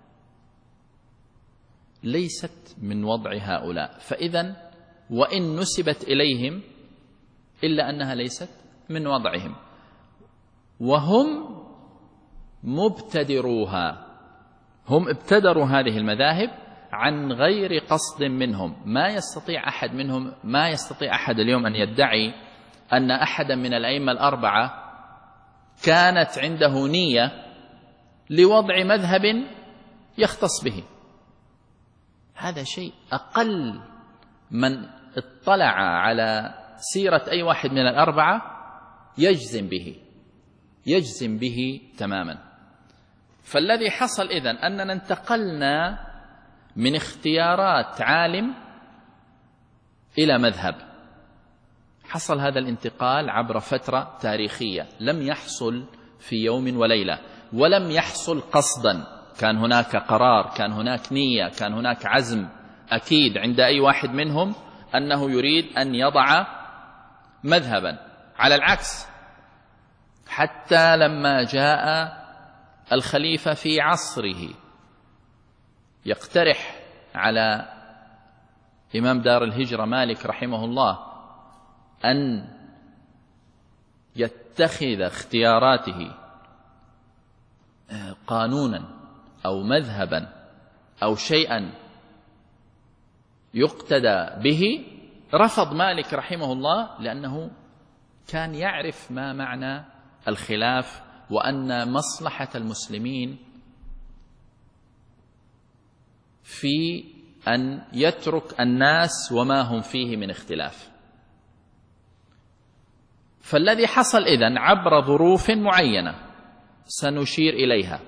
ليست من وضع هؤلاء، فإذن وإن نسبت إليهم إلا أنها ليست من وضعهم، وهم مبتدروها، هم ابتدروا هذه المذاهب عن غير قصد منهم. ما يستطيع أحد اليوم أن يدعي أن أحدا من الأئمة الأربعة كانت عنده نية لوضع مذهب يختص به. هذا شيء أقل من اطلع على سيرة أي واحد من الأربعة يجزم به تماما. فالذي حصل إذن أننا انتقلنا من اختيارات عالم إلى مذهب. حصل هذا الانتقال عبر فترة تاريخية، لم يحصل في يوم وليلة، ولم يحصل قصدا. كان هناك قرار، كان هناك نية، كان هناك عزم أكيد عند أي واحد منهم أنه يريد أن يضع مذهبا. على العكس، حتى لما جاء الخليفة في عصره يقترح على إمام دار الهجرة مالك رحمه الله أن يتخذ اختياراته قانونا أو مذهبا أو شيئا يقتدى به، رفض مالك رحمه الله، لأنه كان يعرف ما معنى الخلاف وأن مصلحة المسلمين في أن يترك الناس وما هم فيه من اختلاف. فالذي حصل إذن عبر ظروف معينة سنشير إليها،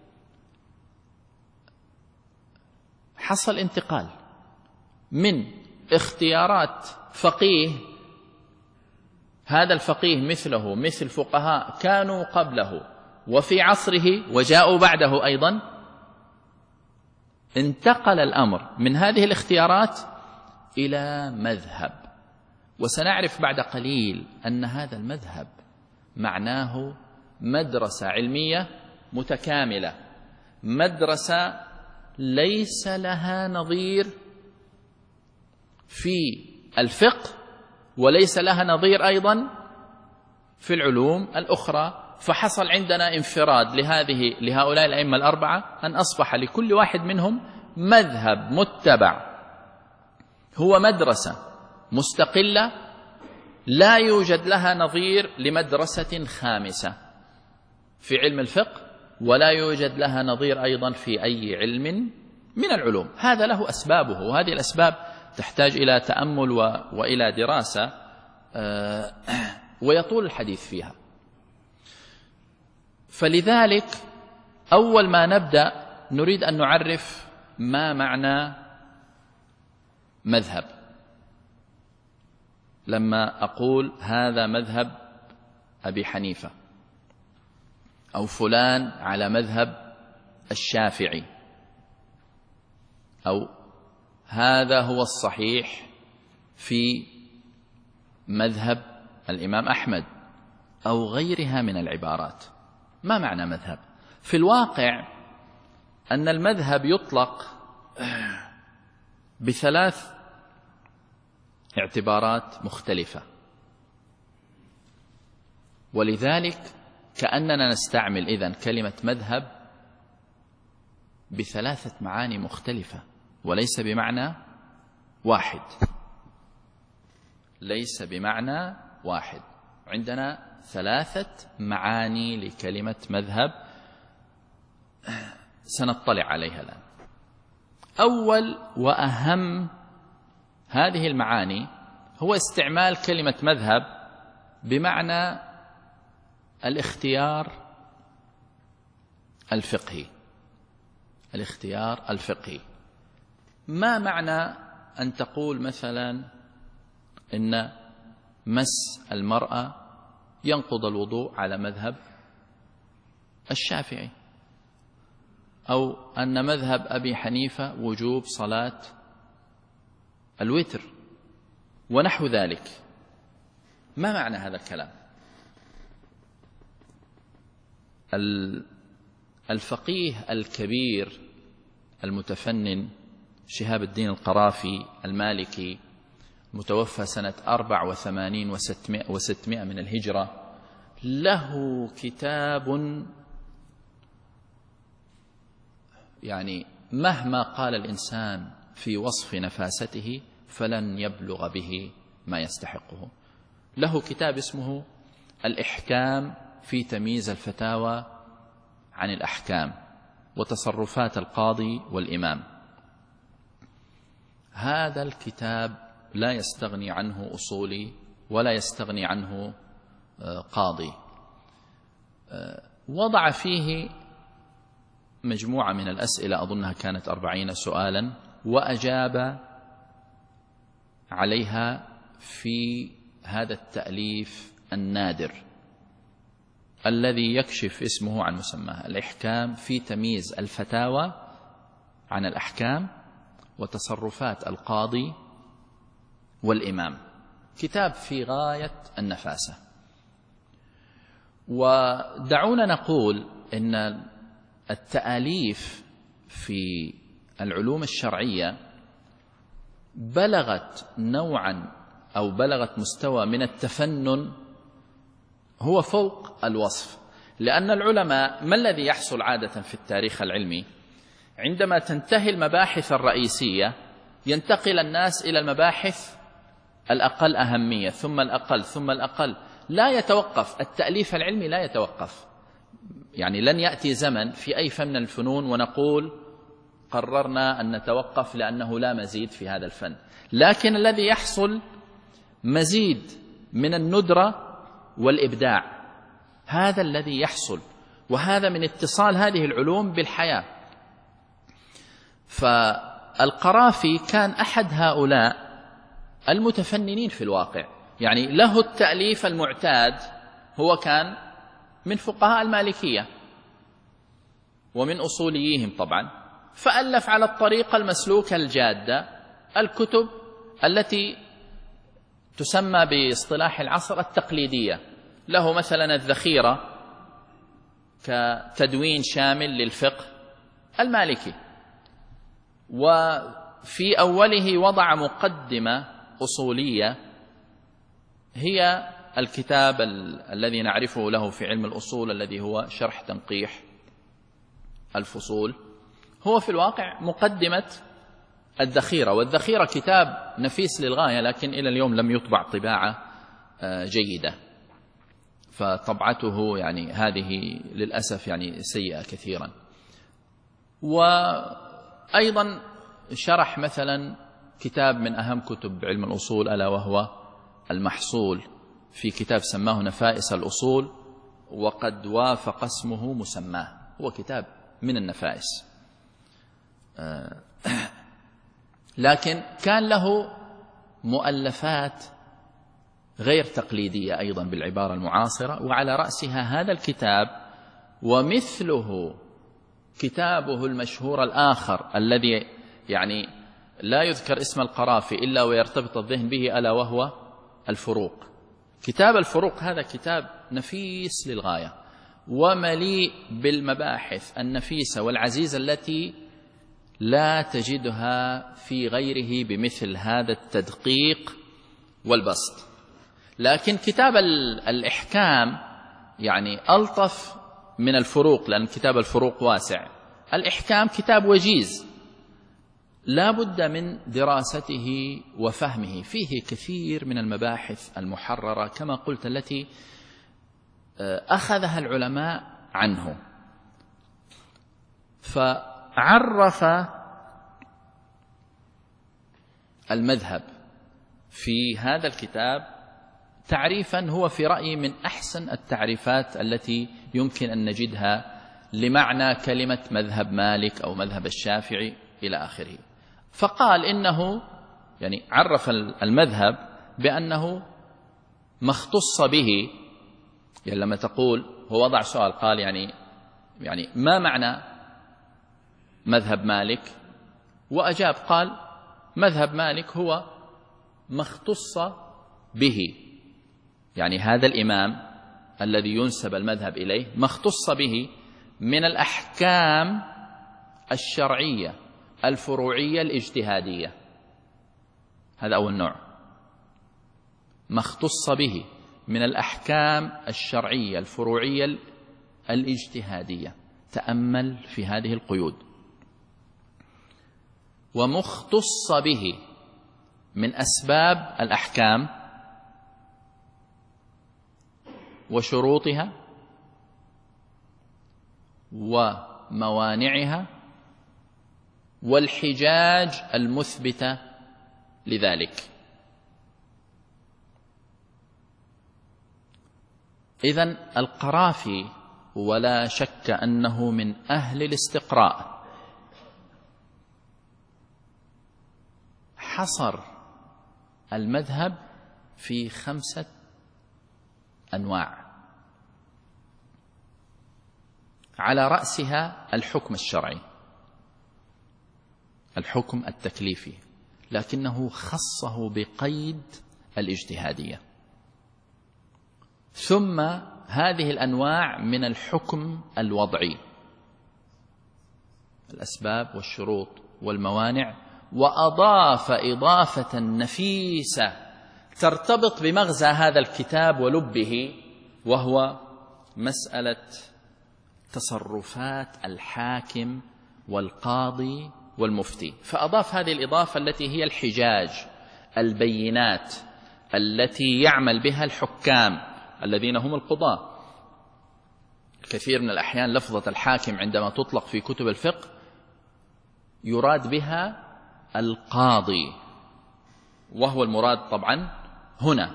حصل انتقال من اختيارات فقيه هذا الفقيه مثله مثل فقهاء كانوا قبله وفي عصره وجاءوا بعده أيضا، انتقل الأمر من هذه الاختيارات إلى مذهب. وسنعرف بعد قليل أن هذا المذهب معناه مدرسة علمية متكاملة، مدرسة ليس لها نظير في الفقه وليس لها نظير أيضا في العلوم الأخرى. فحصل عندنا انفراد لهؤلاء الأئمة الأربعة، أن أصبح لكل واحد منهم مذهب متبع، هو مدرسة مستقلة لا يوجد لها نظير لمدرسة خامسة في علم الفقه، ولا يوجد لها نظير أيضا في أي علم من العلوم. هذا له أسبابه، وهذه الأسباب تحتاج إلى تأمل وإلى دراسة ويطول الحديث فيها. فلذلك أول ما نبدأ نريد أن نعرف ما معنى مذهب. لما أقول هذا مذهب أبي حنيفة أو فلان على مذهب الشافعي أو هذا هو الصحيح في مذهب الإمام أحمد أو غيرها من العبارات، ما معنى مذهب؟ في الواقع أن المذهب يطلق بثلاث اعتبارات مختلفة، ولذلك كأننا نستعمل إذن كلمة مذهب بثلاثة معاني مختلفة وليس بمعنى واحد، ليس بمعنى واحد. عندنا ثلاثة معاني لكلمة مذهب سنطلع عليها الآن. أول وأهم هذه المعاني هو استعمال كلمة مذهب بمعنى الاختيار الفقهي. الاختيار الفقهي، ما معنى أن تقول مثلا إن مس المرأة ينقض الوضوء على مذهب الشافعي، أو أن مذهب أبي حنيفة وجوب صلاة الوتر ونحو ذلك؟ ما معنى هذا الكلام؟ الفقيه الكبير المتفنن شهاب الدين القرافي المالكي متوفى سنة 84 و600 من الهجرة، له كتاب يعني مهما قال الإنسان في وصف نفاسته فلن يبلغ به ما يستحقه. له كتاب اسمه الإحكام في تمييز الفتاوى عن الأحكام وتصرفات القاضي والإمام. هذا الكتاب لا يستغني عنه أصولي ولا يستغني عنه قاضي. وضع فيه مجموعة من الأسئلة أظنها كانت 40 سؤالا، وأجاب عليها في هذا التأليف النادر الذي يكشف اسمه عن مسماه، الإحكام في تمييز الفتاوى عن الأحكام وتصرفات القاضي والإمام. كتاب في غاية النفاسة. ودعونا نقول إن التأليف في العلوم الشرعية بلغت نوعا أو بلغت مستوى من التفنن هو فوق الوصف. لأن العلماء ما الذي يحصل عادة في التاريخ العلمي؟ عندما تنتهي المباحث الرئيسية ينتقل الناس إلى المباحث الأقل أهمية ثم الأقل ثم الأقل، لا يتوقف التأليف العلمي، لا يتوقف. يعني لن يأتي زمن في أي فن من الفنون ونقول قررنا أن نتوقف لأنه لا مزيد في هذا الفن، لكن الذي يحصل مزيد من الندرة والإبداع، هذا الذي يحصل، وهذا من اتصال هذه العلوم بالحياة. فالقرافي كان أحد هؤلاء المتفننين في الواقع، يعني له التأليف المعتاد، هو كان من فقهاء المالكية ومن أصوليهم طبعا، فألف على الطريقة المسلوكة الجادة الكتب التي تسمى باصطلاح العصر التقليدية. له مثلا الذخيرة كتدوين شامل للفقه المالكي، وفي أوله وضع مقدمة أصولية هي الكتاب الذي نعرفه له في علم الأصول الذي هو شرح تنقيح الفصول، هو في الواقع مقدمة الذخيرة. والذخيرة كتاب نفيس للغاية، لكن إلى اليوم لم يطبع طباعة جيدة، فطبعته يعني هذه للأسف يعني سيئة كثيرا. وأيضا شرح مثلا كتاب من أهم كتب علم الأصول ألا وهو المحصول، في كتاب سماه نفائس الأصول، وقد وافق اسمه مسماه، هو كتاب من النفائس. لكن كان له مؤلفات غير تقليدية أيضا بالعبارة المعاصرة، وعلى رأسها هذا الكتاب، ومثله كتابه المشهور الآخر الذي يعني لا يذكر اسم القرافي إلا ويرتبط الذهن به، ألا وهو الفروق. كتاب الفروق هذا كتاب نفيس للغاية، ومليء بالمباحث النفيسة والعزيزة التي لا تجدها في غيره بمثل هذا التدقيق والبسط. لكن كتاب الإحكام يعني ألطف من الفروق، لأن كتاب الفروق واسع. الإحكام كتاب وجيز لا بد من دراسته وفهمه، فيه كثير من المباحث المحررة كما قلت التي أخذها العلماء عنه. فعرف المذهب في هذا الكتاب تعريفا هو في رأيي من أحسن التعريفات التي يمكن أن نجدها لمعنى كلمة مذهب مالك أو مذهب الشافعي إلى آخره. فقال إنه يعني عرف المذهب بأنه ما اختص به، يعني لما تقول هو وضع سؤال قال يعني ما معنى مذهب مالك؟ وأجاب قال مذهب مالك هو ما اختص به، يعني هذا الإمام الذي ينسب المذهب إليه ما اختص به من الأحكام الشرعية الفروعية الاجتهادية. هذا أول نوع، ما اختص به من الأحكام الشرعية الفروعية الاجتهادية. تأمل في هذه القيود. ومختص به من أسباب الأحكام وشروطها وموانعها والحجاج المثبتة لذلك. إذن القرافي ولا شك أنه من أهل الاستقراء حصر المذهب في 5 أنواع، على رأسها الحكم الشرعي، الحكم التكليفي، لكنه خصه بقيد الاجتهادية. ثم هذه الأنواع من الحكم الوضعي، الأسباب والشروط والموانع، وأضاف إضافة نفيسة ترتبط بمغزى هذا الكتاب ولبه، وهو مسألة تصرفات الحاكم والقاضي والمفتي. فأضاف هذه الإضافة التي هي الحجاج، البينات التي يعمل بها الحكام الذين هم القضاة. كثير من الأحيان لفظة الحاكم عندما تطلق في كتب الفقه يراد بها القاضي، وهو المراد طبعا هنا.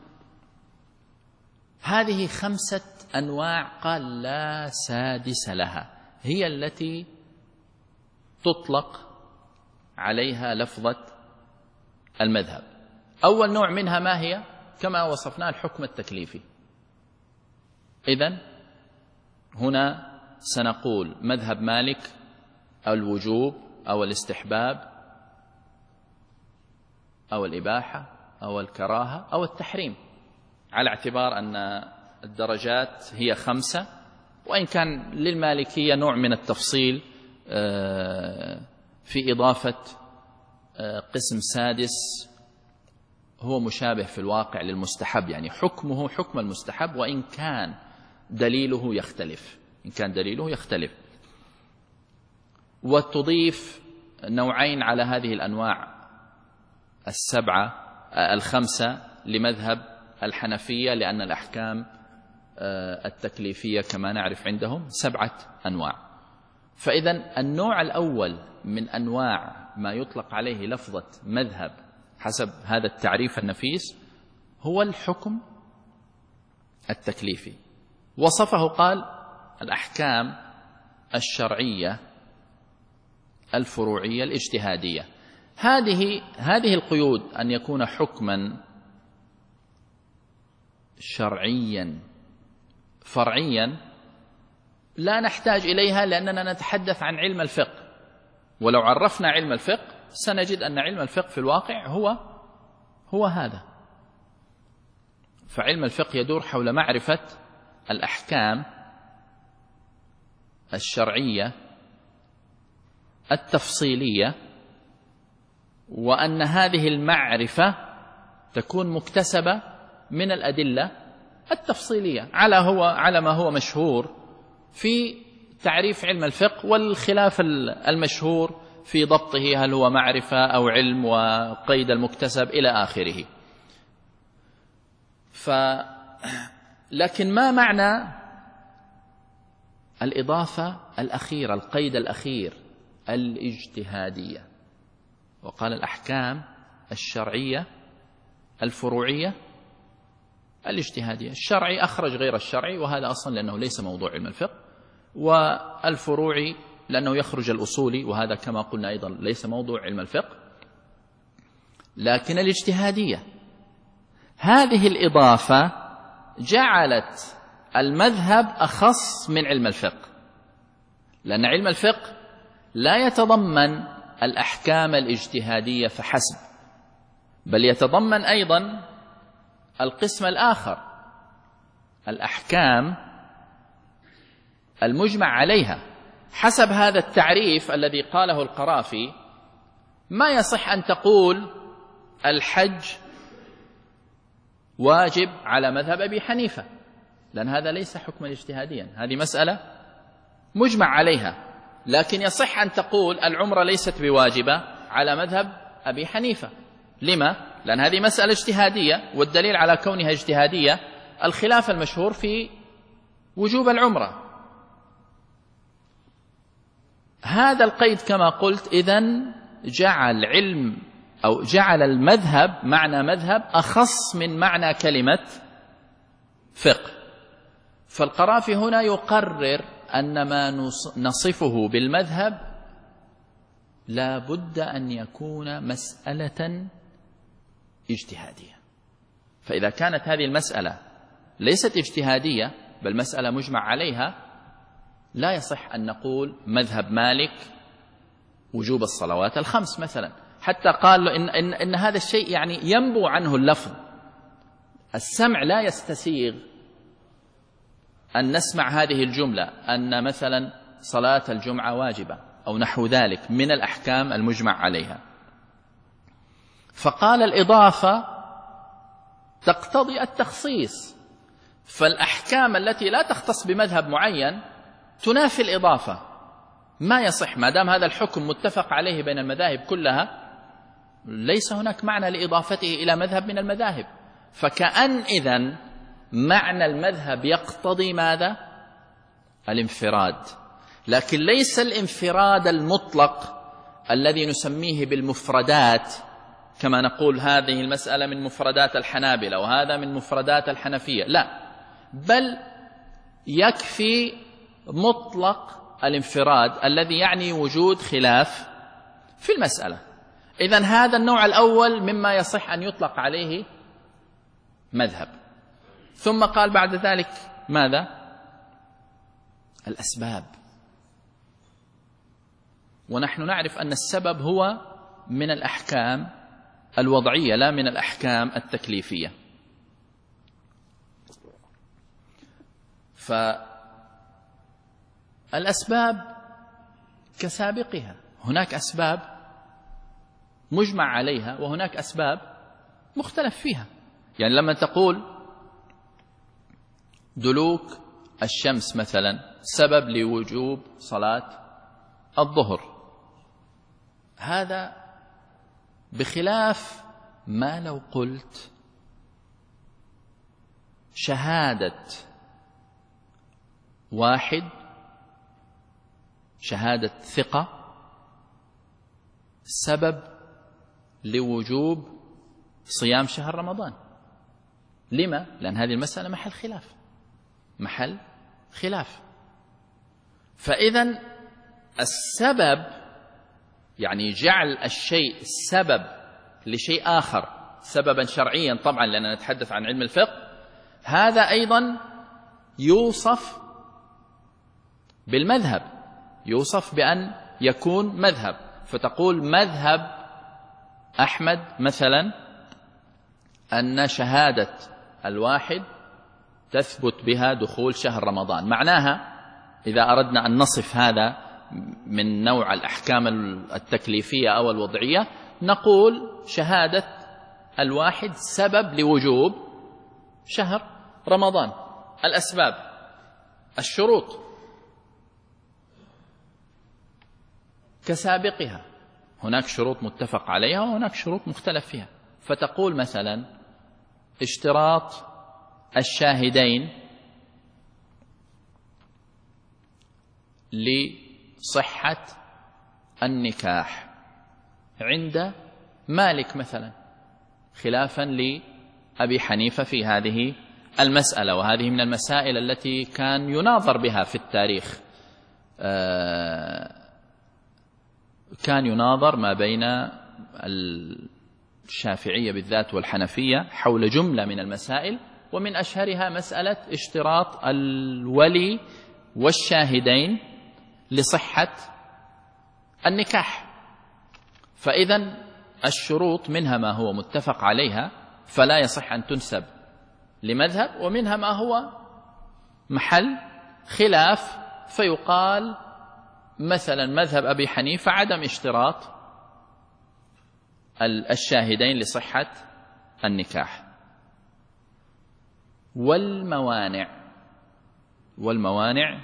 هذه 5 أنواع قال لا سادس لها، هي التي تطلق عليها لفظة المذهب. أول نوع منها ما هي؟ كما وصفناه الحكم التكليفي. إذن هنا سنقول مذهب مالك الوجوب أو الاستحباب أو الإباحة أو الكراهة أو التحريم، على اعتبار أن الدرجات هي 5، وإن كان للمالكية نوع من التفصيل في إضافة قسم سادس هو مشابه في الواقع للمستحب، يعني حكمه حكم المستحب وإن كان دليله يختلف. وتضيف نوعين على هذه الأنواع 5 لمذهب الحنفية، لأن الأحكام التكليفية كما نعرف عندهم 7 أنواع. فإذن النوع الأول من أنواع ما يطلق عليه لفظة مذهب حسب هذا التعريف النفيس هو الحكم التكليفي. وصفه قال الأحكام الشرعية الفروعية الاجتهادية. هذه القيود أن يكون حكما شرعيا فرعيا لا نحتاج إليها، لأننا نتحدث عن علم الفقه، ولو عرفنا علم الفقه سنجد أن علم الفقه في الواقع هو هذا. فعلم الفقه يدور حول معرفة الأحكام الشرعية التفصيلية، وأن هذه المعرفة تكون مكتسبة من الأدلة التفصيلية على ما هو مشهور في تعريف علم الفقه، والخلاف المشهور في ضبطه هل هو معرفة أو علم وقيد المكتسب إلى آخره. لكن ما معنى الإضافة الأخيرة، القيد الأخير الاجتهادية؟ وقال الأحكام الشرعية الفروعية الاجتهادية. الشرعي أخرج غير الشرعي، وهذا أصلا لأنه ليس موضوع علم الفقه، والفروعي لأنه يخرج الأصولي، وهذا كما قلنا أيضا ليس موضوع علم الفقه. لكن الاجتهادية هذه الإضافة جعلت المذهب أخص من علم الفقه، لأن علم الفقه لا يتضمن الأحكام الاجتهادية فحسب، بل يتضمن أيضا القسم الآخر، الأحكام المجمع عليها. حسب هذا التعريف الذي قاله القرافي ما يصح أن تقول الحج واجب على مذهب أبي حنيفة، لأن هذا ليس حكما اجتهاديا، هذه مسألة مجمع عليها. لكن يصح أن تقول العمرة ليست بواجبة على مذهب أبي حنيفة. لما؟ لأن هذه مسألة اجتهادية، والدليل على كونها اجتهادية الخلاف المشهور في وجوب العمرة. هذا القيد كما قلت إذن جعل المذهب معنى مذهب أخص من معنى كلمة فقه. فالقرافي هنا يقرر أن ما نصفه بالمذهب لا بد أن يكون مسألة اجتهادية. فإذا كانت هذه المسألة ليست اجتهادية بل مسألة مجمع عليها، لا يصح أن نقول مذهب مالك وجوب الصلوات الخمس مثلا، حتى قال له إن هذا الشيء يعني ينبو عنه اللفظ، السمع لا يستسيغ أن نسمع هذه الجملة أن مثلا صلاة الجمعة واجبة أو نحو ذلك من الأحكام المجمع عليها. فقال الإضافة تقتضي التخصيص، فالأحكام التي لا تختص بمذهب معين تنافي الإضافة. ما يصح ما دام هذا الحكم متفق عليه بين المذاهب كلها، ليس هناك معنى لإضافته إلى مذهب من المذاهب. فكأن إذن معنى المذهب يقتضي ماذا؟ الانفراد، لكن ليس الانفراد المطلق الذي نسميه بالمفردات، كما نقول هذه المسألة من مفردات الحنابلة وهذا من مفردات الحنفية، لا، بل يكفي مطلق الانفراد الذي يعني وجود خلاف في المسألة. إذن هذا النوع الأول مما يصح أن يطلق عليه مذهب. ثم قال بعد ذلك ماذا؟ الأسباب. ونحن نعرف أن السبب هو من الأحكام الوضعية لا من الأحكام التكليفية. فالأسباب كسابقها، هناك أسباب مجمع عليها وهناك أسباب مختلف فيها. يعني لما تقول دلوك الشمس مثلا سبب لوجوب صلاة الظهر، هذا بخلاف ما لو قلت شهادة واحد، شهادة ثقة، سبب لوجوب صيام شهر رمضان. لما؟ لأن هذه المسألة محل خلاف. فإذا السبب يعني جعل الشيء سبب لشيء آخر سببا شرعيا، طبعا لأننا نتحدث عن علم الفقه، هذا أيضا يوصف بالمذهب، يوصف بأن يكون مذهب. فتقول مذهب أحمد مثلا أن شهادة الواحد تثبت بها دخول شهر رمضان. معناها إذا أردنا أن نصف هذا من نوع الأحكام التكليفية أو الوضعية، نقول شهادة الواحد سبب لوجوب شهر رمضان. الأسباب الشروط كسابقها، هناك شروط متفق عليها وهناك شروط مختلف فيها. فتقول مثلا اشتراط الشاهدين لصحة النكاح عند مالك مثلا، خلافا لأبي حنيفة في هذه المسألة. وهذه من المسائل التي كان يناظر بها في التاريخ، كان يناظر ما بين الشافعية بالذات والحنفية حول جملة من المسائل، ومن أشهرها مسألة اشتراط الولي والشاهدين لصحة النكاح. فإذا الشروط منها ما هو متفق عليها فلا يصح أن تنسب لمذهب، ومنها ما هو محل خلاف فيقال مثلا مذهب أبي حنيفة عدم اشتراط الشاهدين لصحة النكاح. والموانع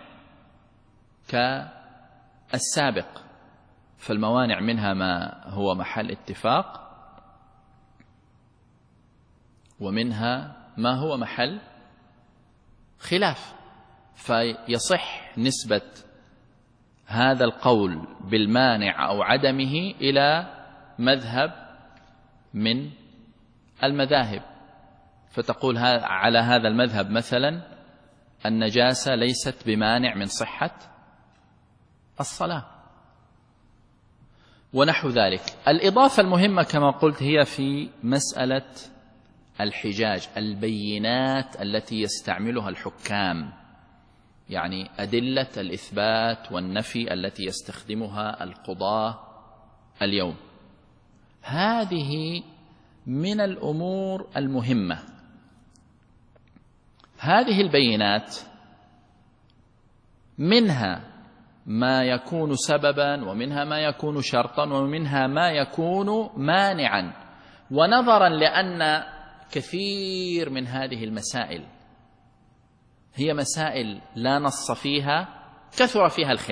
كالسابق، فالموانع منها ما هو محل اتفاق ومنها ما هو محل خلاف. فيصح نسبة هذا القول بالمانع أو عدمه إلى مذهب من المذاهب. فتقول على هذا المذهب مثلا النجاسة ليست بمانع من صحة الصلاة ونحو ذلك. الإضافة المهمة كما قلت هي في مسألة الحجاج، البينات التي يستعملها الحكام، يعني أدلة الإثبات والنفي التي يستخدمها القضاة اليوم. هذه من الأمور المهمة. هذه البينات منها ما يكون سببا ومنها ما يكون شرطا ومنها ما يكون مانعا. ونظرا لأن كثير من هذه المسائل هي مسائل لا نص فيها، كثر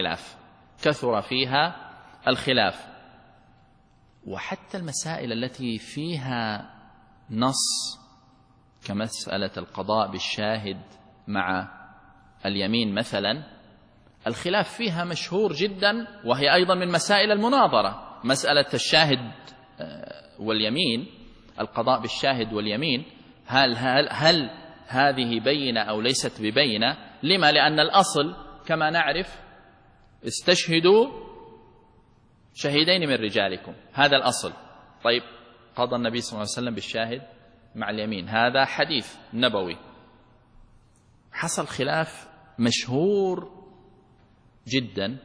فيها الخلاف. وحتى المسائل التي فيها نص كمسألة القضاء بالشاهد مع اليمين مثلا، الخلاف فيها مشهور جدا، وهي أيضا من مسائل المناظرة. مسألة الشاهد واليمين، القضاء بالشاهد واليمين، هل هذه بينة أو ليست ببينة؟ لما؟ لأن الأصل كما نعرف استشهدوا شهيدين من رجالكم، هذا الأصل. طيب قضى النبي صلى الله عليه وسلم بالشاهد مع اليمين، هذا حديث نبوي. حصل خلاف مشهور جدا،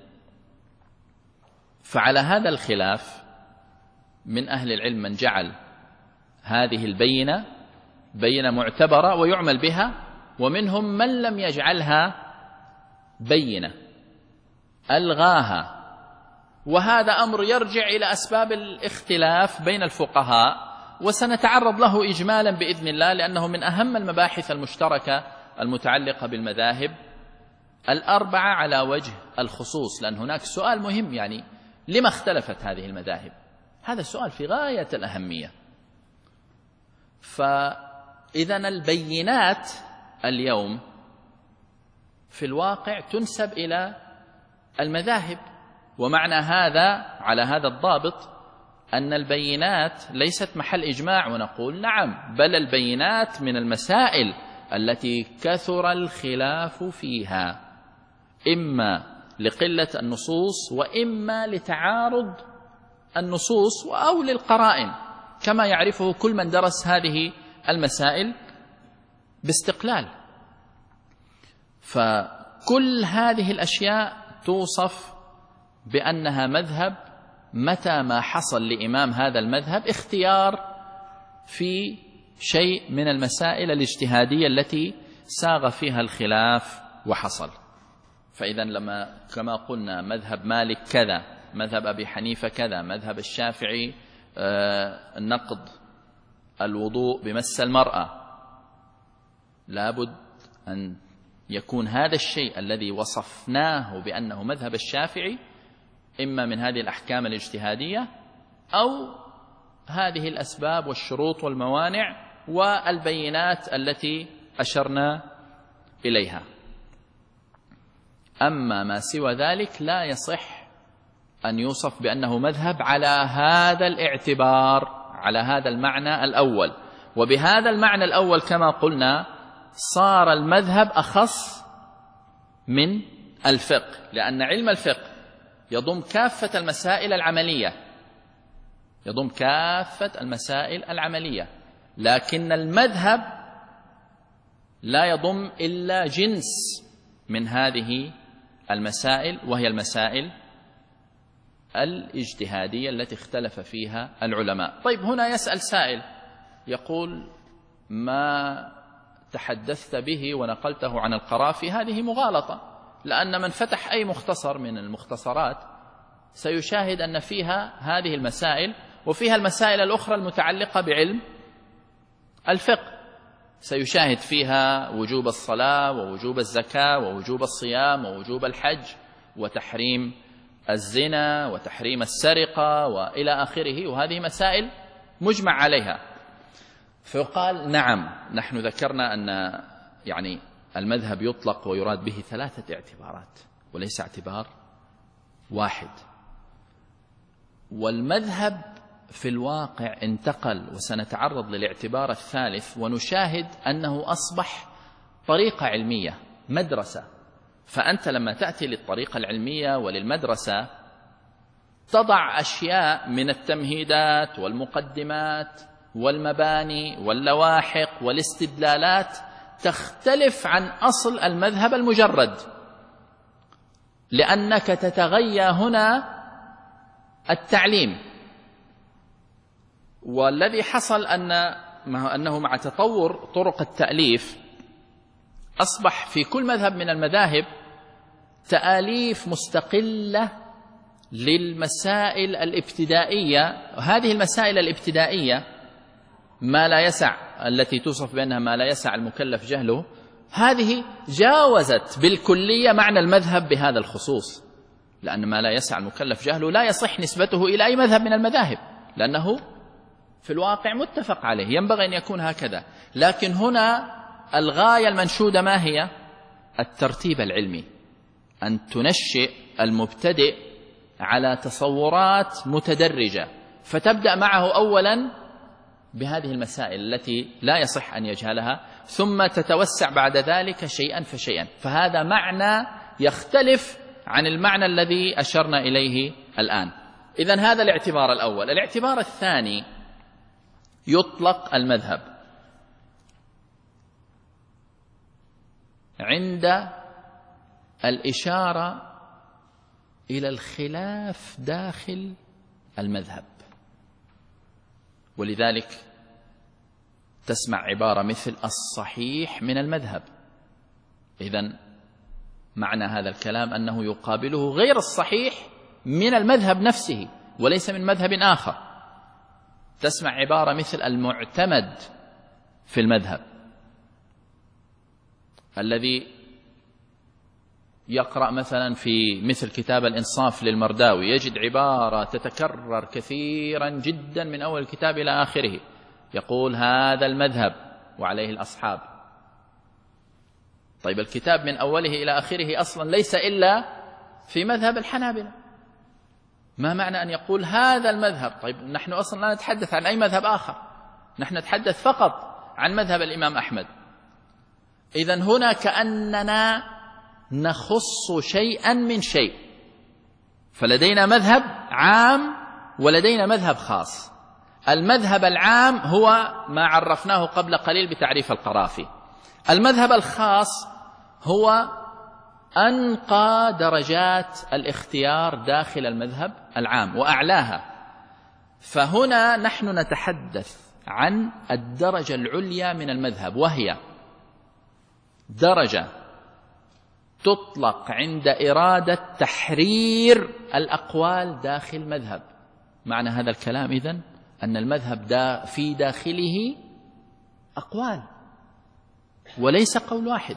فعلى هذا الخلاف من أهل العلم من جعل هذه البينة بينة معتبرة ويعمل بها، ومنهم من لم يجعلها بينة، ألغاها. وهذا أمر يرجع إلى أسباب الاختلاف بين الفقهاء، وسنتعرض له إجمالا بإذن الله، لأنه من أهم المباحث المشتركة المتعلقة بالمذاهب الأربعة على وجه الخصوص. لأن هناك سؤال مهم، يعني لما اختلفت هذه المذاهب؟ هذا سؤال في غاية الأهمية. فإذا البينات اليوم في الواقع تنسب إلى المذاهب، ومعنى هذا على هذا الضابط أن البينات ليست محل إجماع ونقول نعم، بل البينات من المسائل التي كثر الخلاف فيها، إما لقلة النصوص وإما لتعارض النصوص أو للقرائن، كما يعرفه كل من درس هذه المسائل باستقلال. فكل هذه الأشياء توصف بأنها مذهب متى ما حصل لإمام هذا المذهب اختيار في شيء من المسائل الاجتهادية التي ساغ فيها الخلاف وحصل. فإذا لما كما قلنا مذهب مالك كذا، مذهب أبي حنيفة كذا، مذهب الشافعي نقض الوضوء بمس المرأة، لابد أن يكون هذا الشيء الذي وصفناه بأنه مذهب الشافعي إما من هذه الأحكام الاجتهادية أو هذه الأسباب والشروط والموانع والبينات التي أشرنا إليها. أما ما سوى ذلك لا يصح أن يوصف بأنه مذهب على هذا الاعتبار، على هذا المعنى الأول. وبهذا المعنى الأول كما قلنا صار المذهب أخص من الفقه، لأن علم الفقه يضم كافة المسائل العملية، يضم كافة المسائل العملية، لكن المذهب لا يضم إلا جنس من هذه المسائل، وهي المسائل الاجتهادية التي اختلف فيها العلماء. طيب هنا يسأل سائل يقول ما تحدثت به ونقلته عن القرافي هذه مغالطة، لأن من فتح أي مختصر من المختصرات سيشاهد أن فيها هذه المسائل وفيها المسائل الأخرى المتعلقة بعلم الفقه، سيشاهد فيها وجوب الصلاة ووجوب الزكاة ووجوب الصيام ووجوب الحج وتحريم الزنا وتحريم السرقة وإلى آخره، وهذه مسائل مجمع عليها. فيقال نعم، نحن ذكرنا أن يعني المذهب يطلق ويراد به 3 اعتبارات وليس اعتبار واحد، والمذهب في الواقع انتقل، وسنتعرض للاعتبار الثالث ونشاهد أنه أصبح طريقة علمية، مدرسة. فأنت لما تأتي للطريقة العلمية وللمدرسة تضع أشياء من التمهيدات والمقدمات والمباني واللواحق والاستدلالات تختلف عن أصل المذهب المجرد، لأنك تتغيى هنا التعليم. والذي حصل أنه مع تطور طرق التأليف أصبح في كل مذهب من المذاهب تآليف مستقلة للمسائل الابتدائية. هذه المسائل الابتدائية ما لا يسع، التي توصف بأنها ما لا يسع المكلف جهله، هذه جاوزت بالكلية معنى المذهب بهذا الخصوص، لأن ما لا يسع المكلف جهله لا يصح نسبته إلى أي مذهب من المذاهب، لأنه في الواقع متفق عليه، ينبغي أن يكون هكذا. لكن هنا الغاية المنشودة ما هي؟ الترتيب العلمي، أن تنشئ المبتدئ على تصورات متدرجة، فتبدأ معه أولا بهذه المسائل التي لا يصح أن يجهلها، ثم تتوسع بعد ذلك شيئا فشيئا. فهذا معنى يختلف عن المعنى الذي أشرنا إليه الآن. إذن هذا الاعتبار الأول. الاعتبار الثاني، يطلق المذهب عند الإشارة إلى الخلاف داخل المذهب، ولذلك تسمع عبارة مثل الصحيح من المذهب. إذن معنى هذا الكلام أنه يقابله غير الصحيح من المذهب نفسه وليس من مذهب آخر. تسمع عبارة مثل المعتمد في المذهب. الذي يقرأ مثلا في مثل كتاب الإنصاف للمرداوي يجد عبارة تتكرر كثيرا جدا من أول الكتاب إلى آخره، يقول هذا المذهب وعليه الأصحاب. طيب الكتاب من أوله إلى آخره أصلا ليس إلا في مذهب الحنابلة، ما معنى أن يقول هذا المذهب؟ طيب نحن أصلا لا نتحدث عن أي مذهب آخر، نحن نتحدث فقط عن مذهب الإمام أحمد. إذن هنا كأننا نخص شيئا من شيء، فلدينا مذهب عام ولدينا مذهب خاص. المذهب العام هو ما عرفناه قبل قليل بتعريف القرافي. المذهب الخاص هو أنقى درجات الاختيار داخل المذهب العام وأعلاها. فهنا نحن نتحدث عن الدرجة العليا من المذهب، وهي درجة تطلق عند إرادة تحرير الأقوال داخل المذهب. معنى هذا الكلام إذن أن المذهب في داخله أقوال وليس قول واحد،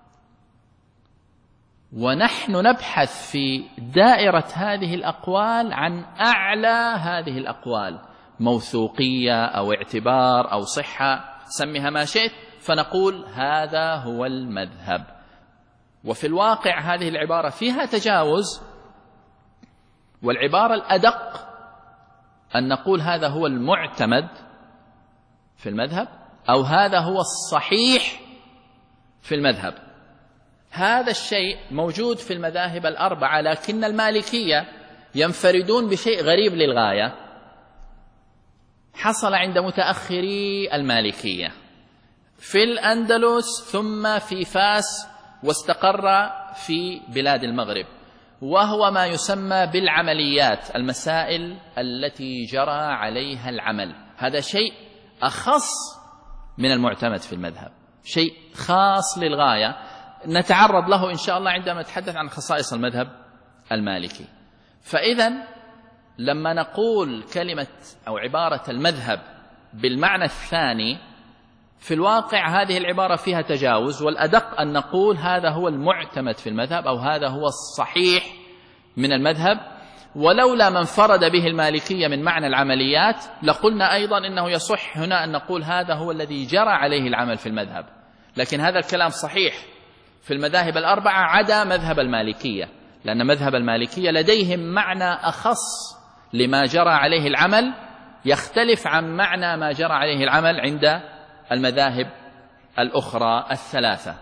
ونحن نبحث في دائرة هذه الأقوال عن أعلى هذه الأقوال، موثوقية أو اعتبار أو صحة، سميها ما شئت، فنقول هذا هو المذهب. وفي الواقع هذه العبارة فيها تجاوز، والعبارة الأدق أن نقول هذا هو المعتمد في المذهب أو هذا هو الصحيح في المذهب. هذا الشيء موجود في المذاهب الأربعة، لكن المالكية ينفردون بشيء غريب للغاية حصل عند متأخري المالكية في الأندلس ثم في فاس واستقر في بلاد المغرب، وهو ما يسمى بالعمليات، المسائل التي جرى عليها العمل. هذا شيء أخص من المعتمد في المذهب، شيء خاص للغاية، نتعرض له إن شاء الله عندما نتحدث عن خصائص المذهب المالكي. فإذن لما نقول كلمة أو عبارة المذهب بالمعنى الثاني، في الواقع هذه العبارة فيها تجاوز، والأدق أن نقول هذا هو المعتمد في المذهب أو هذا هو الصحيح من المذهب. ولولا من فرد به المالكية من معنى العمليات لقلنا أيضا إنه يصح هنا أن نقول هذا هو الذي جرى عليه العمل في المذهب. لكن هذا الكلام صحيح في المذاهب الأربعة عدا مذهب المالكية، لأن مذهب المالكية لديهم معنى أخص لما جرى عليه العمل، يختلف عن معنى ما جرى عليه العمل عند المذاهب الأخرى الثلاثة.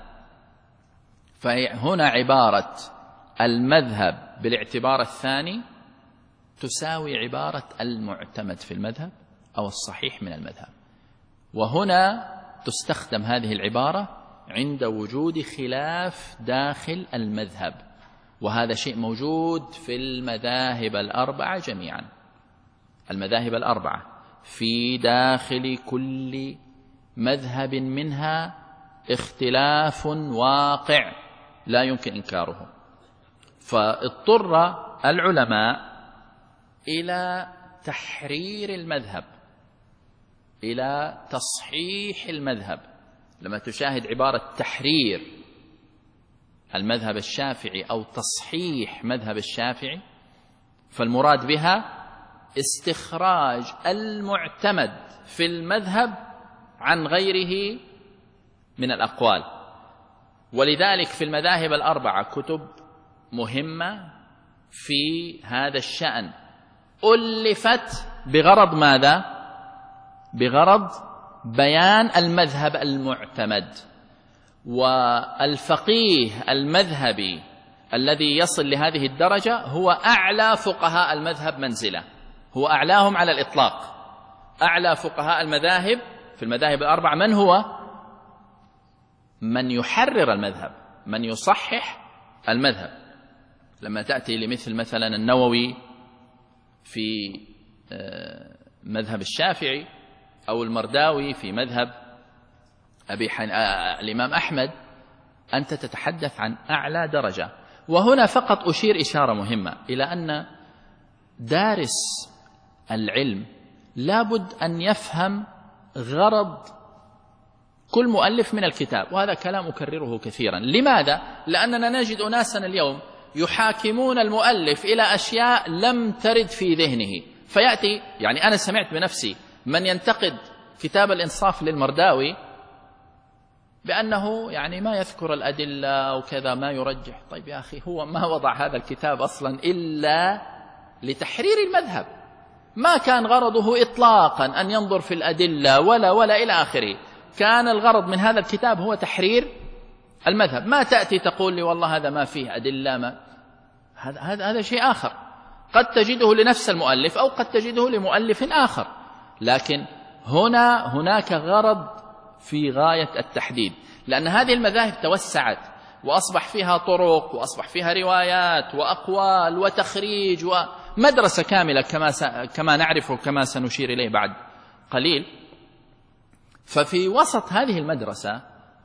فهنا عبارة المذهب بالاعتبار الثاني تساوي عبارة المعتمد في المذهب أو الصحيح من المذهب. وهنا تستخدم هذه العبارة عند وجود خلاف داخل المذهب، وهذا شيء موجود في المذاهب الأربعة جميعا. المذاهب الأربعة في داخل كل مذهب منها اختلاف واقع لا يمكن إنكاره. فاضطر العلماء إلى تحرير المذهب، إلى تصحيح المذهب. لما تشاهد عبارة تحرير المذهب الشافعي أو تصحيح مذهب الشافعي، فالمراد بها استخراج المعتمد في المذهب عن غيره من الأقوال. ولذلك في المذاهب الأربعة كتب مهمة في هذا الشأن ألفت بغرض ماذا؟ بغرض بيان المذهب المعتمد. والفقيه المذهبي الذي يصل لهذه الدرجة هو أعلى فقهاء المذهب منزلة، هو أعلاهم على الإطلاق. أعلى فقهاء المذاهب في المذاهب الأربعة من هو؟ من يحرر المذهب، من يصحح المذهب. لما تأتي لمثل مثلا النووي في مذهب الشافعي أو المرداوي في مذهب الإمام أحمد، أنت تتحدث عن أعلى درجة. وهنا فقط أشير إشارة مهمة إلى أن دارس العلم لابد أن يفهم غرض كل مؤلف من الكتاب، وهذا كلام أكرره كثيرا. لماذا؟ لأننا نجد أناسا اليوم يحاكمون المؤلف إلى أشياء لم ترد في ذهنه، فيأتي يعني أنا سمعت بنفسي من ينتقد كتاب الإنصاف للمرداوي بأنه يعني ما يذكر الأدلة وكذا ما يرجح. طيب يا أخي، هو ما وضع هذا الكتاب أصلا إلا لتحرير المذهب، ما كان غرضه إطلاقا أن ينظر في الأدلة ولا إلى آخره. كان الغرض من هذا الكتاب هو تحرير المذهب. ما تأتي تقول لي والله هذا ما فيه أدلة، ما هذا شيء آخر، قد تجده لنفس المؤلف أو قد تجده لمؤلف آخر، لكن هناك غرض في غاية التحديد، لأن هذه المذاهب توسعت وأصبح فيها طرق وأصبح فيها روايات وأقوال وتخريج ومدرسة كاملة كما نعرف وكما سنشير إليه بعد قليل. ففي وسط هذه المدرسة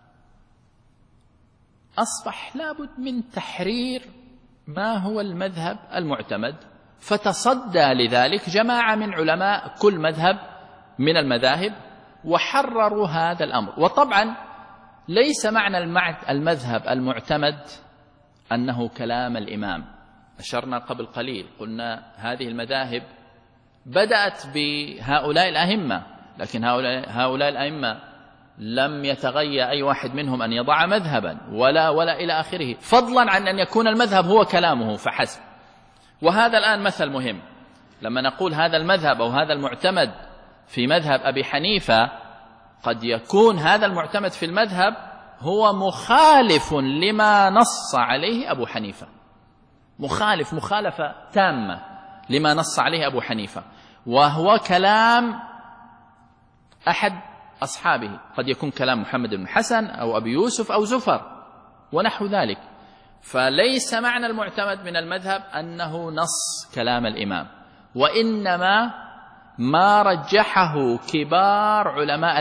أصبح لابد من تحرير ما هو المذهب المعتمد، فتصدى لذلك جماعة من علماء كل مذهب من المذاهب وحرروا هذا الأمر. وطبعا ليس معنى المذهب المعتمد أنه كلام الإمام. أشرنا قبل قليل قلنا هذه المذاهب بدأت بهؤلاء الأئمة، لكن هؤلاء الأئمة لم يتغير أي واحد منهم أن يضع مذهبا ولا إلى آخره، فضلا عن أن يكون المذهب هو كلامه فحسب. وهذا الآن مثل مهم، لما نقول هذا المذهب أو هذا المعتمد في مذهب أبي حنيفة، قد يكون هذا المعتمد في المذهب هو مخالف لما نص عليه أبو حنيفة، مخالفة تامة لما نص عليه أبو حنيفة، وهو كلام أحد أصحابه، قد يكون كلام محمد بن حسن أو أبي يوسف أو زفر ونحو ذلك. فليس معنى المعتمد من المذهب أنه نص كلام الإمام، وإنما ما رجحه كبار علماء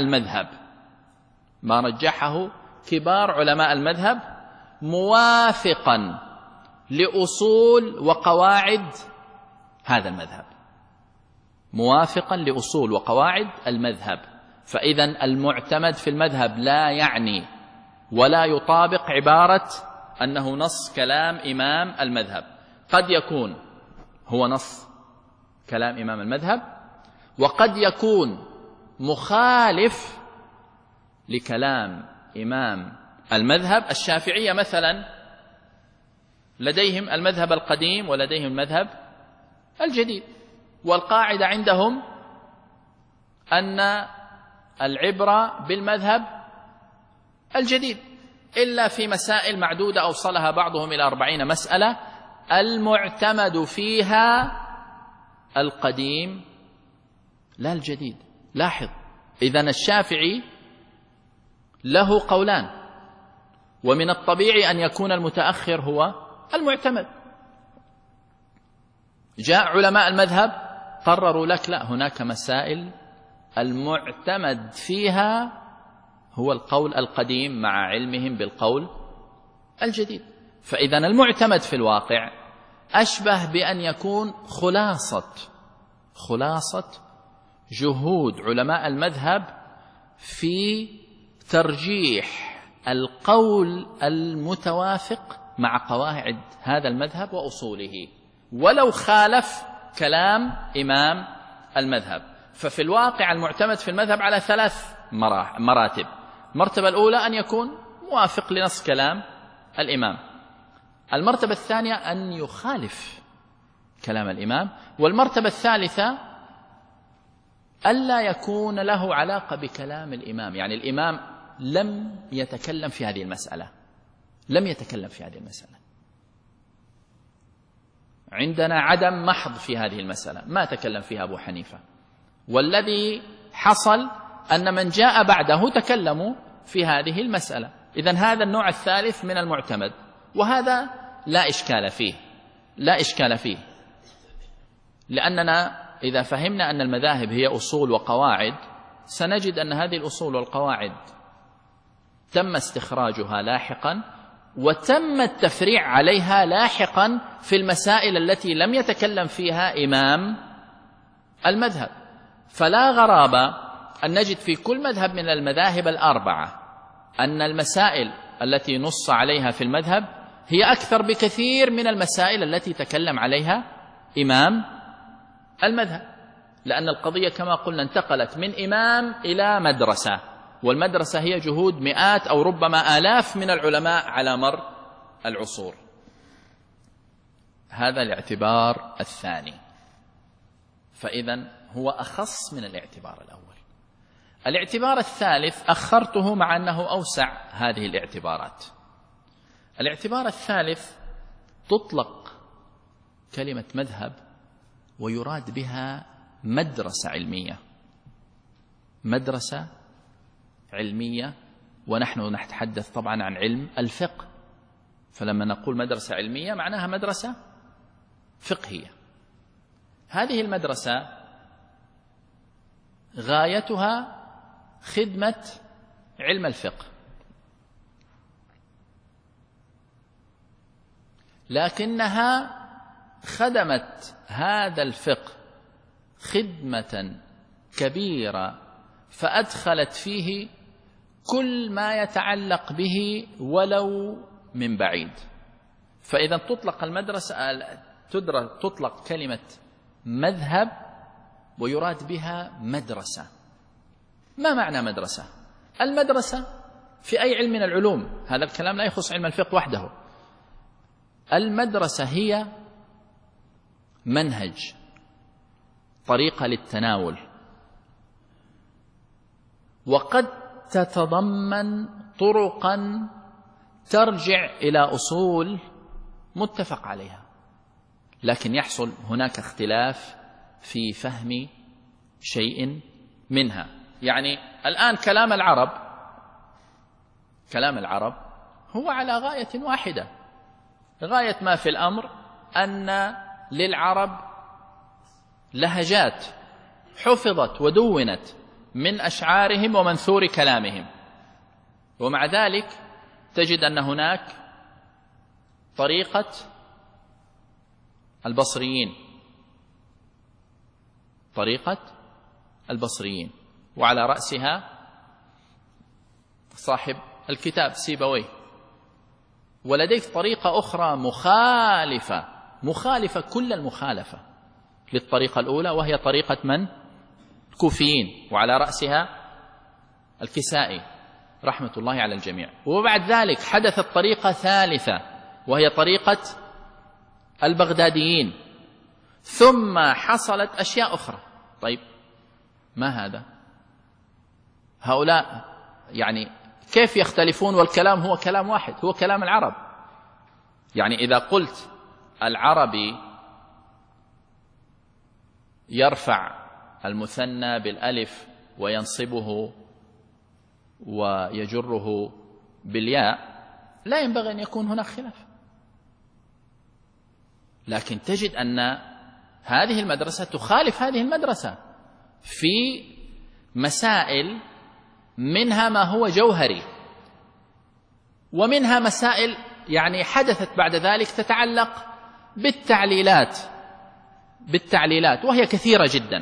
المذهب موافقا لأصول وقواعد هذا المذهب، فإذا المعتمد في المذهب لا يعني ولا يطابق عبارة أنه نص كلام إمام المذهب. قد يكون هو نص كلام إمام المذهب، وقد يكون مخالف لكلام إمام المذهب. الشافعية مثلا لديهم المذهب القديم ولديهم المذهب الجديد، والقاعدة عندهم أن العبرة بالمذهب الجديد، إلا في مسائل معدودة أوصلها بعضهم إلى 40 مسألة المعتمد فيها القديم لا الجديد. لاحظ، إذن الشافعي له قولان، ومن الطبيعي أن يكون المتأخر هو المعتمد. جاء علماء المذهب قرروا لك لا، هناك مسائل المعتمد فيها هو القول القديم مع علمهم بالقول الجديد. فإذا المعتمد في الواقع أشبه بأن يكون خلاصة جهود علماء المذهب في ترجيح القول المتوافق مع قواعد هذا المذهب وأصوله، ولو خالف كلام إمام المذهب. ففي الواقع المعتمد في المذهب على 3 مراتب. المرتبة الأولى أن يكون موافق لنص كلام الإمام، المرتبة الثانية أن يخالف كلام الإمام، والمرتبة الثالثة ألا يكون له علاقة بكلام الإمام، يعني الإمام لم يتكلم في هذه المسألة. عندنا عدم محض في هذه المسألة، ما تكلم فيها أبو حنيفة، والذي حصل أن من جاء بعده تكلموا في هذه المسألة. إذن هذا النوع الثالث من المعتمد، وهذا لا إشكال فيه، لأننا إذا فهمنا أن المذاهب هي أصول وقواعد سنجد أن هذه الأصول والقواعد تم استخراجها لاحقا وتم التفريع عليها لاحقا في المسائل التي لم يتكلم فيها إمام المذهب. فلا غرابة أن نجد في كل مذهب من المذاهب الأربعة أن المسائل التي نص عليها في المذهب هي أكثر بكثير من المسائل التي تكلم عليها إمام المذهب، لأن القضية كما قلنا انتقلت من إمام إلى مدرسة، والمدرسة هي جهود مئات أو ربما آلاف من العلماء على مر العصور. هذا الاعتبار الثاني، فإذن هو أخص من الاعتبار الأول. الاعتبار الثالث أخرته مع أنه أوسع هذه الاعتبارات. الاعتبار الثالث تطلق كلمة مذهب ويراد بها مدرسة علمية، ونحن نتحدث طبعا عن علم الفقه، فلما نقول مدرسة علمية معناها مدرسة فقهية. هذه المدرسة غايتها خدمة علم الفقه، لكنها خدمت هذا الفقه خدمة كبيرة فأدخلت فيه كل ما يتعلق به ولو من بعيد. فإذا تطلق المدرسة تطلق كلمة مذهب ويراد بها مدرسة. ما معنى مدرسة؟ المدرسة في أي علم من العلوم، هذا الكلام لا يخص علم الفقه وحده. المدرسة هي منهج، طريقة للتناول، وقد تتضمن طرقا ترجع إلى أصول متفق عليها، لكن يحصل هناك اختلاف في فهم شيء منها. يعني الآن كلام العرب هو على غاية واحدة، غاية ما في الأمر أن للعرب لهجات حفظت ودونت من أشعارهم ومنثور كلامهم، ومع ذلك تجد أن هناك طريقة البصريين، وعلى رأسها صاحب الكتاب سيبويه. ولديك طريقة أخرى مخالفة كل المخالفة للطريقة الأولى، وهي طريقة من؟ الكوفيين، وعلى رأسها الكسائي رحمة الله على الجميع. وبعد ذلك حدثت طريقة ثالثة وهي طريقة البغداديين، ثم حصلت أشياء أخرى. طيب ما هذا؟ هؤلاء يعني كيف يختلفون والكلام هو كلام واحد، هو كلام العرب؟ يعني إذا قلت العربي يرفع المثنى بالألف وينصبه ويجره بالياء، لا ينبغي أن يكون هناك خلاف. لكن تجد أن هذه المدرسة تخالف هذه المدرسة في مسائل، منها ما هو جوهري، ومنها مسائل يعني حدثت بعد ذلك تتعلق بالتعليلات وهي كثيرة جدا.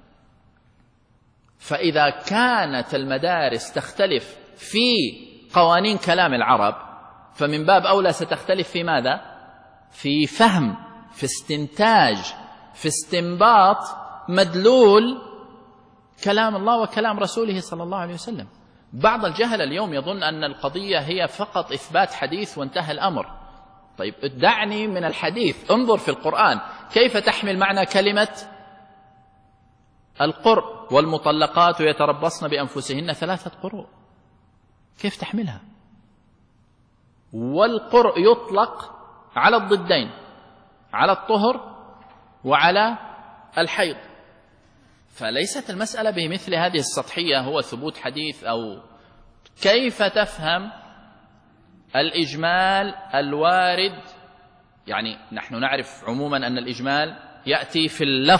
فإذا كانت المدارس تختلف في قوانين كلام العرب، فمن باب أولى ستختلف في ماذا؟ في فهم، في استنتاج، في استنباط مدلول كلام الله وكلام رسوله صلى الله عليه وسلم. بعض الجهل اليوم يظن أن القضية هي فقط إثبات حديث وانتهى الأمر. طيب دعني من الحديث، انظر في القرآن كيف تحمل معنى كلمة القرء، والمطلقات يتربصن بأنفسهن 3 قروء، كيف تحملها؟ والقرء يطلق على الضدين، على الطهر وعلى الحيض. فليست المسألة بمثل هذه السطحية، هو ثبوت حديث أو كيف تفهم الإجمال الوارد، يعني نحن نعرف عموما أن الإجمال يأتي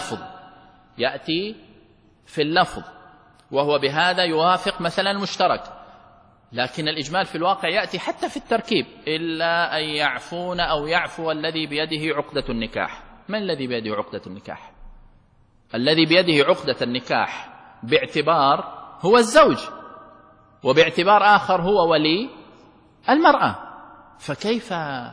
في اللفظ وهو بهذا يوافق مثلا المشترك، لكن الإجمال في الواقع يأتي حتى في التركيب، إلا أن يعفون أو يعفو الذي بيده عقدة النكاح. من الذي بيده عقدة النكاح؟ الذي بيده عقدة النكاح باعتبار هو الزوج، وباعتبار آخر هو ولي المرأة، فكيف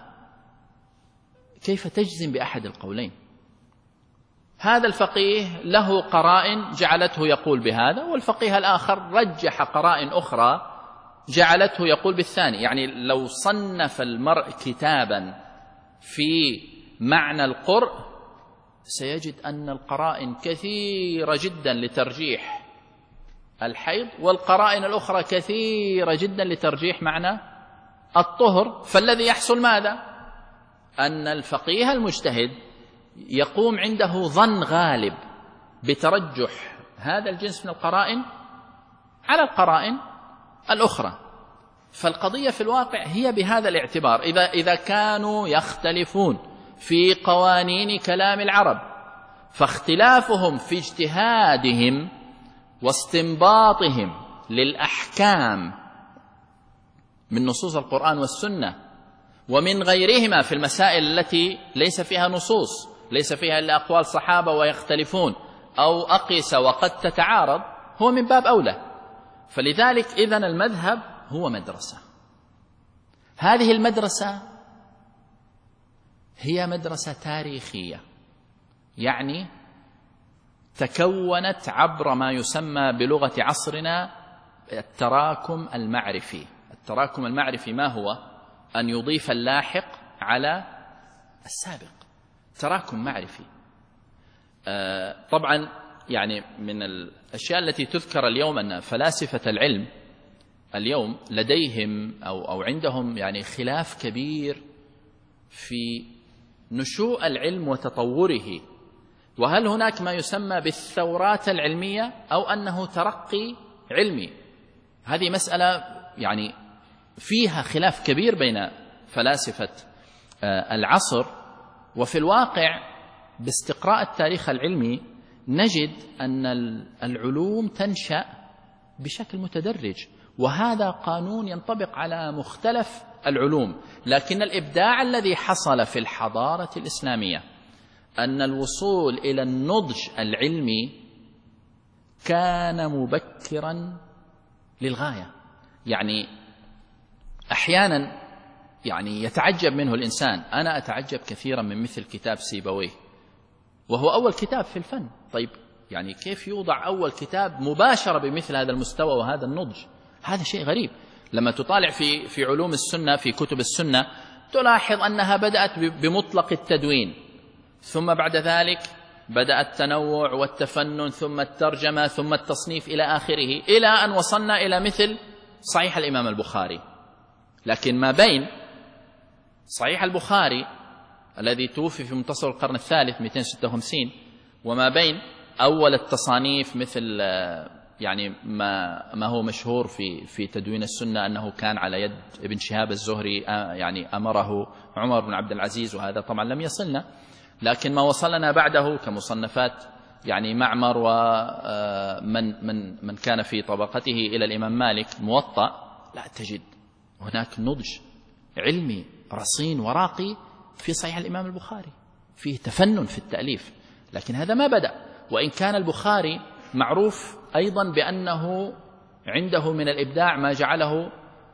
تجزم بأحد القولين؟ هذا الفقيه له قرائن جعلته يقول بهذا، والفقيه الآخر رجح قرائن أخرى جعلته يقول بالثاني. يعني لو صنف المرء كتابا في معنى القرء سيجد أن القرائن كثيرة جدا لترجيح الحيض، والقرائن الأخرى كثيرة جدا لترجيح معنى الطهر. فالذي يحصل ماذا؟ أن الفقيه المجتهد يقوم عنده ظن غالب بترجح هذا الجنس من القرائن على القرائن الأخرى. فالقضية في الواقع هي بهذا الاعتبار. إذا كانوا يختلفون في قوانين كلام العرب، فاختلافهم في اجتهادهم واستنباطهم للأحكام من نصوص القرآن والسنة ومن غيرهما في المسائل التي ليس فيها نصوص، ليس فيها إلا أقوال صحابة ويختلفون، أو أقيسة وقد تتعارض، هو من باب أولى. فلذلك إذن المذهب هو مدرسة. هذه المدرسة هي مدرسة تاريخية، يعني تكونت عبر ما يسمى بلغة عصرنا التراكم المعرفي. التراكم المعرفي ما هو؟ أن يضيف اللاحق على السابق، تراكم معرفي. طبعا يعني من الأشياء التي تذكر اليوم أن فلاسفة العلم اليوم لديهم أو عندهم يعني خلاف كبير في نشوء العلم وتطوره، وهل هناك ما يسمى بالثورات العلمية أو أنه ترقي علمي. هذه مسألة يعني فيها خلاف كبير بين فلاسفة العصر. وفي الواقع باستقراء التاريخ العلمي نجد أن العلوم تنشأ بشكل متدرج، وهذا قانون ينطبق على مختلف العلوم. لكن الإبداع الذي حصل في الحضارة الإسلامية أن الوصول إلى النضج العلمي كان مبكرا للغاية. يعني أحيانا يعني يتعجب منه الإنسان. أنا أتعجب كثيرا من مثل كتاب سيبويه، وهو أول كتاب في الفن. طيب يعني كيف يوضع أول كتاب مباشرة بمثل هذا المستوى وهذا النضج؟ هذا شيء غريب. لما تطالع في علوم السنة، في كتب السنة، تلاحظ أنها بدأت بمطلق التدوين، ثم بعد ذلك بدأ التنوع والتفنن، ثم الترجمة، ثم التصنيف إلى آخره، إلى أن وصلنا إلى مثل صحيح الإمام البخاري. لكن ما بين صحيح البخاري الذي توفي في منتصف القرن الثالث 256 وما بين أول التصانيف مثل يعني ما هو مشهور في تدوين السنة أنه كان على يد ابن شهاب الزهري، يعني أمره عمر بن عبد العزيز، وهذا طبعا لم يصلنا. لكن ما وصلنا بعده كمصنفات يعني معمر ومن كان في طبقته إلى الإمام مالك موطأ، لا تجد هناك نضج علمي رصين وراقي في صحيح الإمام البخاري، فيه تفنن في التأليف. لكن هذا ما بدأ، وإن كان البخاري معروف أيضا بأنه عنده من الإبداع ما جعله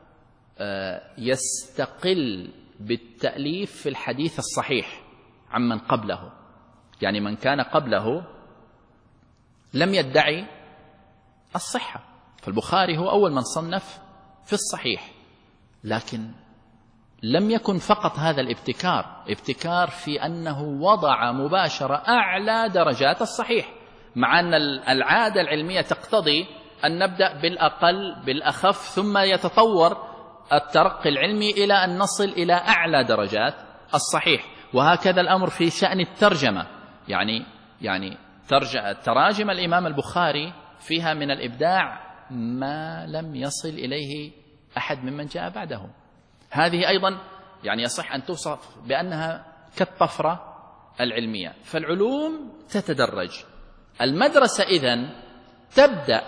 يستقل بالتأليف في الحديث الصحيح عمن قبله. يعني من كان قبله لم يدعي الصحة، فالبخاري هو أول من صنف في الصحيح. لكن لم يكن فقط هذا ابتكار في أنه وضع مباشرة أعلى درجات الصحيح، مع أن العادة العلمية تقتضي أن نبدأ بالأقل بالأخف ثم يتطور الترقي العلمي إلى أن نصل إلى أعلى درجات الصحيح. وهكذا الأمر في شأن الترجمة. يعني تراجم الإمام البخاري فيها من الإبداع ما لم يصل إليه أحد ممن جاء بعده. هذه أيضا يعني يصح أن توصف بأنها كالطفرة العلمية. فالعلوم تتدرج. المدرسة إذن تبدأ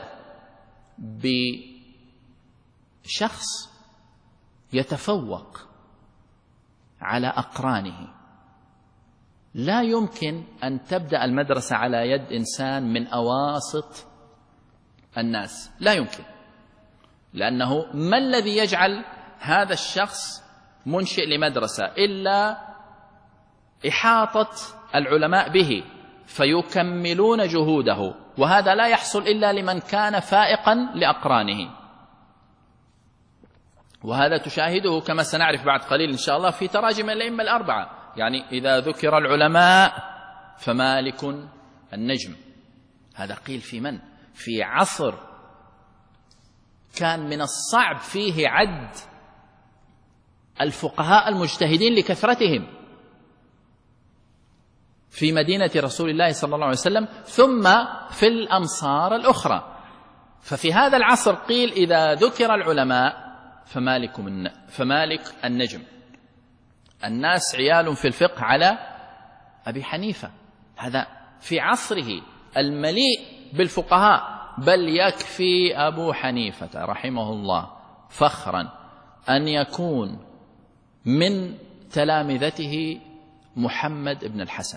بشخص يتفوق على أقرانه. لا يمكن أن تبدأ المدرسة على يد إنسان من أواسط الناس، لا يمكن، لأنه ما الذي يجعل هذا الشخص منشئ لمدرسة إلا إحاطة العلماء به فيكملون جهوده، وهذا لا يحصل إلا لمن كان فائقا لأقرانه. وهذا تشاهده كما سنعرف بعد قليل إن شاء الله في تراجم الأئمة الأربعة. يعني إذا ذكر العلماء فمالك النجم. هذا قيل في من؟ في عصر كان من الصعب فيه عد الفقهاء المجتهدين لكثرتهم في مدينة رسول الله صلى الله عليه وسلم ثم في الأمصار الأخرى. ففي هذا العصر قيل إذا ذكر العلماء فمالك النجم. الناس عيال في الفقه على أبي حنيفة، هذا في عصره المليء بالفقهاء. بل يكفي أبو حنيفة رحمه الله فخرا أن يكون من تلامذته محمد بن الحسن.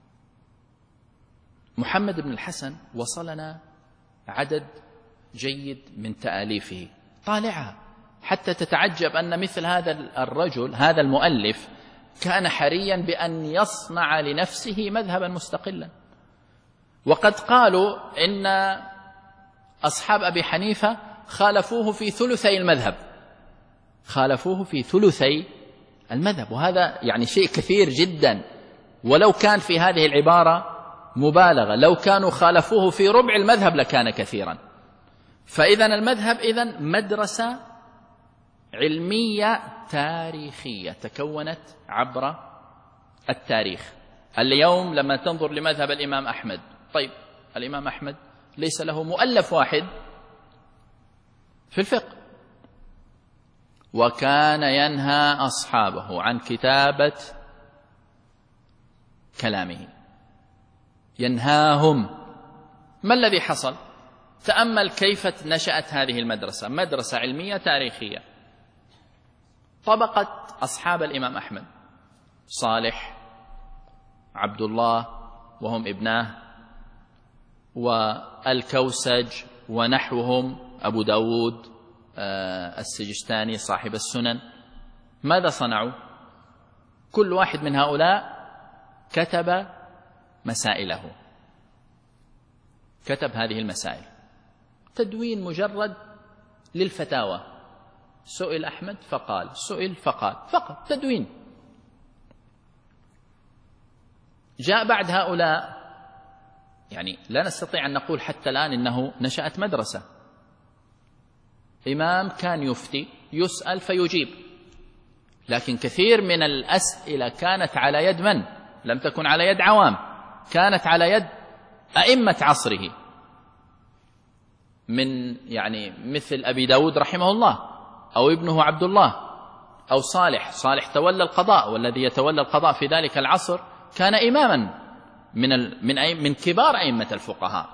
محمد بن الحسن وصلنا عدد جيد من تآليفه، طالعها حتى تتعجب أن مثل هذا الرجل هذا المؤلف كان حريا بأن يصنع لنفسه مذهبا مستقلا. وقد قالوا إن أصحاب أبي حنيفة خالفوه في ثلثي المذهب، خالفوه في ثلثي المذهب، وهذا يعني شيء كثير جدا. ولو كان في هذه العبارة مبالغة، لو كانوا خالفوه في ربع المذهب لكان كثيرا. فإذا المذهب إذن مدرسة علمية تاريخية تكونت عبر التاريخ. اليوم لما تنظر لمذهب الإمام أحمد، طيب الإمام أحمد ليس له مؤلف واحد في الفقه، وكان ينهى أصحابه عن كتابة كلامه، ينهاهم. ما الذي حصل؟ تأمل كيف نشأت هذه المدرسة، مدرسة علمية تاريخية. طبقة أصحاب الإمام أحمد: صالح، عبد الله وهم ابناه، والكوسج ونحوهم، أبو داود السجستاني صاحب السنن. ماذا صنعوا؟ كل واحد من هؤلاء كتب مسائله، كتب هذه المسائل، تدوين مجرد للفتاوى. سئل أحمد فقال، سئل فقال، فقط تدوين. جاء بعد هؤلاء، يعني لا نستطيع أن نقول حتى الآن إنه نشأت مدرسة. إمام كان يفتي، يسأل فيجيب، لكن كثير من الأسئلة كانت على يد من؟ لم تكن على يد عوام، كانت على يد أئمة عصره، من يعني مثل أبي داود رحمه الله، أو ابنه عبد الله، أو صالح تولى القضاء، والذي يتولى القضاء في ذلك العصر كان إماما من كبار أئمة الفقهاء.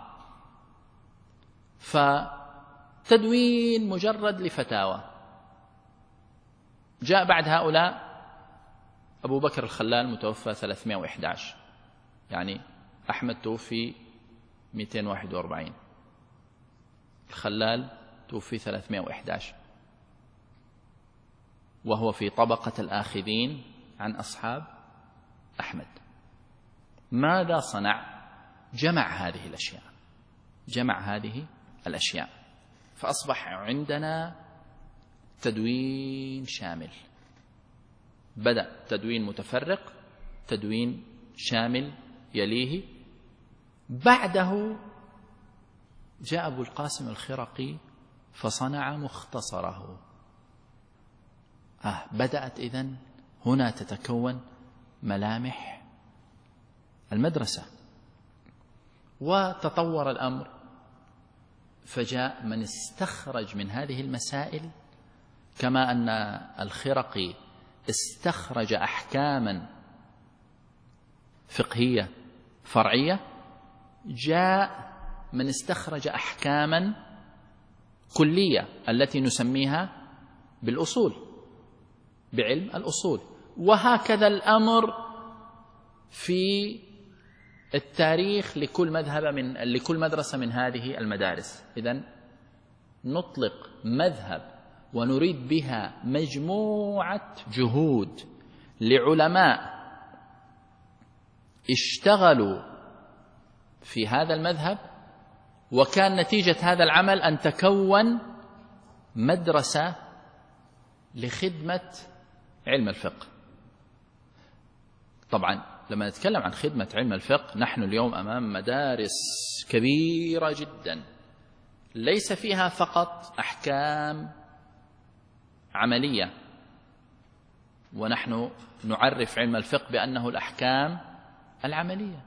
فتدوين مجرد لفتاوى. جاء بعد هؤلاء أبو بكر الخلال متوفى 311، يعني أحمد توفي 241، الخلال توفي 311، وهو في طبقة الآخذين عن أصحاب أحمد. ماذا صنع؟ جمع هذه الأشياء، فأصبح عندنا تدوين شامل. بدأ تدوين متفرق، تدوين شامل يليه. بعده جاء أبو القاسم الخرقي فصنع مختصره. بدأت إذن هنا تتكون ملامح المدرسة، وتطور الأمر، فجاء من استخرج من هذه المسائل كما أن الخرقي استخرج أحكاما فقهية فرعية، جاء من استخرج أحكاما كلية التي نسميها بالأصول، بعلم الأصول. وهكذا الأمر في التاريخ لكل مدرسة من هذه المدارس. إذن نطلق مذهب ونريد بها مجموعة جهود لعلماء اشتغلوا في هذا المذهب، وكان نتيجة هذا العمل أن تكون مدرسة لخدمة علم الفقه. طبعا لما نتكلم عن خدمة علم الفقه، نحن اليوم أمام مدارس كبيرة جدا ليس فيها فقط أحكام عملية، ونحن نعرف علم الفقه بأنه الأحكام العملية.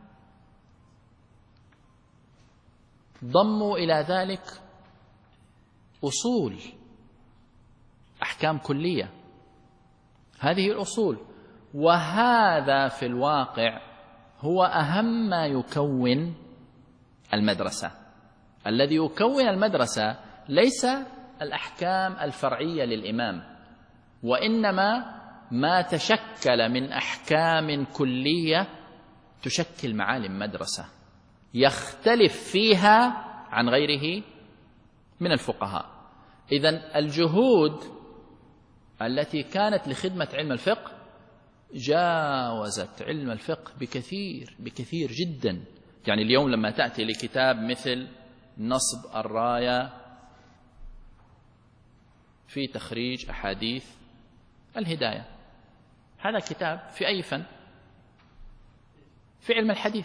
ضموا إلى ذلك أصول، أحكام كلية، هذه الأصول. وهذا في الواقع هو أهم ما يكون المدرسة. الذي يكون المدرسة ليس الأحكام الفرعية للإمام، وإنما ما تشكل من أحكام كلية تشكل معالم مدرسة يختلف فيها عن غيره من الفقهاء. إذن الجهود التي كانت لخدمة علم الفقه جاوزت علم الفقه بكثير جدا. يعني اليوم لما تأتي لكتاب مثل نصب الراية في تخريج أحاديث الهداية، هذا كتاب في أي فن؟ في علم الحديث.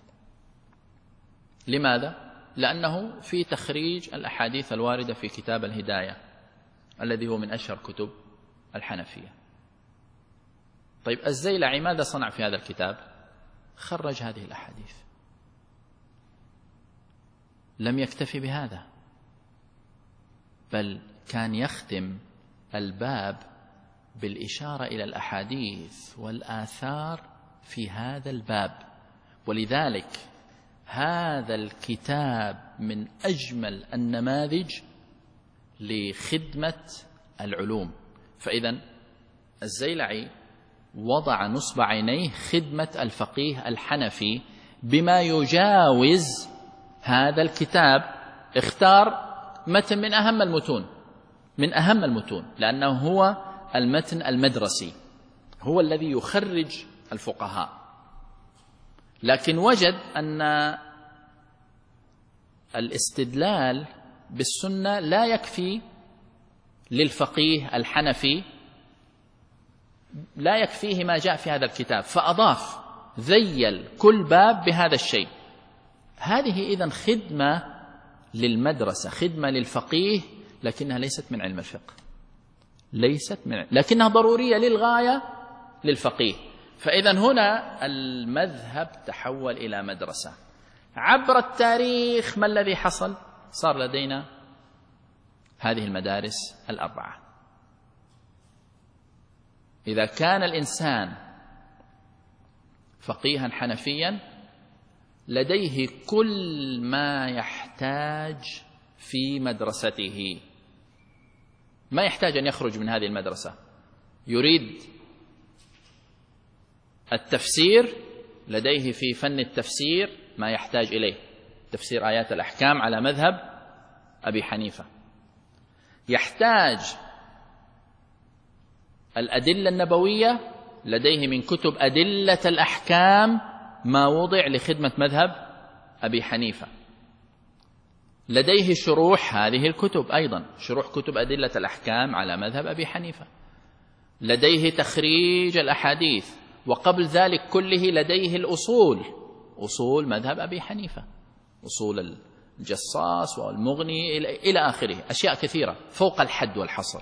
لماذا؟ لأنه في تخريج الأحاديث الواردة في كتاب الهداية الذي هو من أشهر كتب الحنفية. طيب الزيلعي ماذا صنع في هذا الكتاب؟ خرج هذه الأحاديث. لم يكتفي بهذا، بل كان يختم الباب بالإشارة إلى الأحاديث والآثار في هذا الباب. ولذلك هذا الكتاب من أجمل النماذج لخدمة العلوم. فإذا الزيلعي وضع نصب عينيه خدمة الفقيه الحنفي بما يجاوز هذا الكتاب. اختار متن من أهم المتون لأنه هو المتن المدرسي، هو الذي يخرج الفقهاء. لكن وجد أن الاستدلال بالسنة لا يكفي للفقيه الحنفي، لا يكفيه ما جاء في هذا الكتاب، فأضاف ذيل كل باب بهذا الشيء. هذه إذن خدمة للمدرسة، خدمة للفقيه، لكنها ليست من علم الفقه، لكنها ضرورية للغاية للفقيه. فإذن هنا المذهب تحول إلى مدرسة. عبر التاريخ ما الذي حصل؟ صار لدينا هذه المدارس الأربعة. إذا كان الإنسان فقيها حنفيا لديه كل ما يحتاج في مدرسته، ما يحتاج أن يخرج من هذه المدرسة. يريد التفسير، لديه في فن التفسير ما يحتاج إليه، تفسير آيات الأحكام على مذهب أبي حنيفة. يحتاج الأدلة النبوية، لديه من كتب أدلة الأحكام ما وضع لخدمة مذهب أبي حنيفة. لديه شروح هذه الكتب، أيضا شروح كتب أدلة الأحكام على مذهب أبي حنيفة. لديه تخريج الأحاديث، وقبل ذلك كله لديه الأصول، أصول مذهب أبي حنيفة، أصول الجصاص والمغني إلى آخره، أشياء كثيرة فوق الحد والحصر،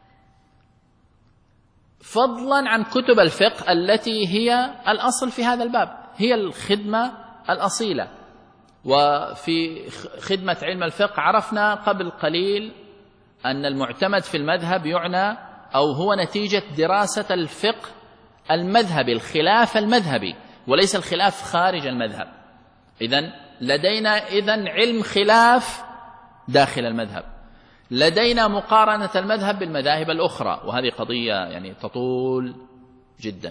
فضلا عن كتب الفقه التي هي الأصل في هذا الباب، هي الخدمة الأصيلة. وفي خدمة علم الفقه عرفنا قبل قليل أن المعتمد في المذهب يعنى أو هو نتيجة دراسة الفقه المذهبي، الخلاف المذهبي، وليس الخلاف خارج المذهب. إذن لدينا علم خلاف داخل المذهب، لدينا مقارنة المذهب بالمذاهب الأخرى، وهذه قضية يعني تطول جدا.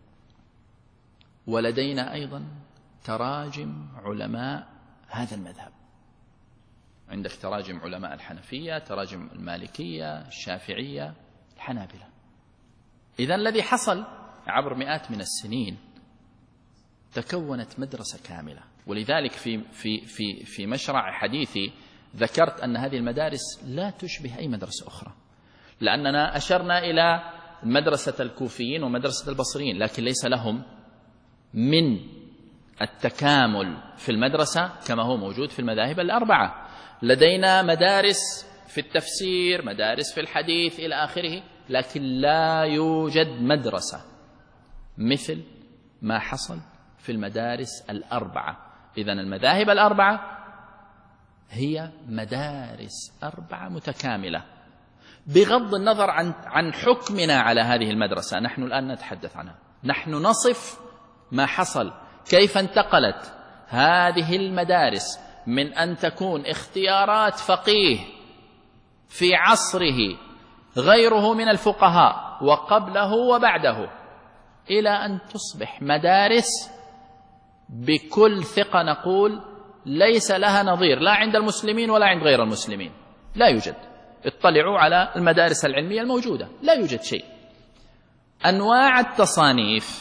ولدينا أيضا تراجم علماء هذا المذهب، عندك تراجم علماء الحنفية، تراجم المالكية، الشافعية، الحنابلة. إذن الذي حصل عبر مئات من السنين تكونت مدرسة كاملة. ولذلك في مشرع حديثي ذكرت أن هذه المدارس لا تشبه أي مدرسة أخرى، لأننا أشرنا إلى مدرسة الكوفيين ومدرسة البصريين، لكن ليس لهم من التكامل في المدرسة كما هو موجود في المذاهب الأربعة. لدينا مدارس في التفسير، مدارس في الحديث إلى آخره، لكن لا يوجد مدرسة مثل ما حصل في المدارس الأربعة. إذن المذاهب الأربعة هي مدارس أربعة متكاملة، بغض النظر عن حكمنا على هذه المدرسة. نحن الآن نتحدث عنها، نحن نصف ما حصل، كيف انتقلت هذه المدارس من أن تكون اختيارات فقيه في عصره غيره من الفقهاء وقبله وبعده، إلى أن تصبح مدارس بكل ثقة نقول ليس لها نظير، لا عند المسلمين ولا عند غير المسلمين، لا يوجد. اطلعوا على المدارس العلمية الموجودة، لا يوجد شيء. أنواع التصانيف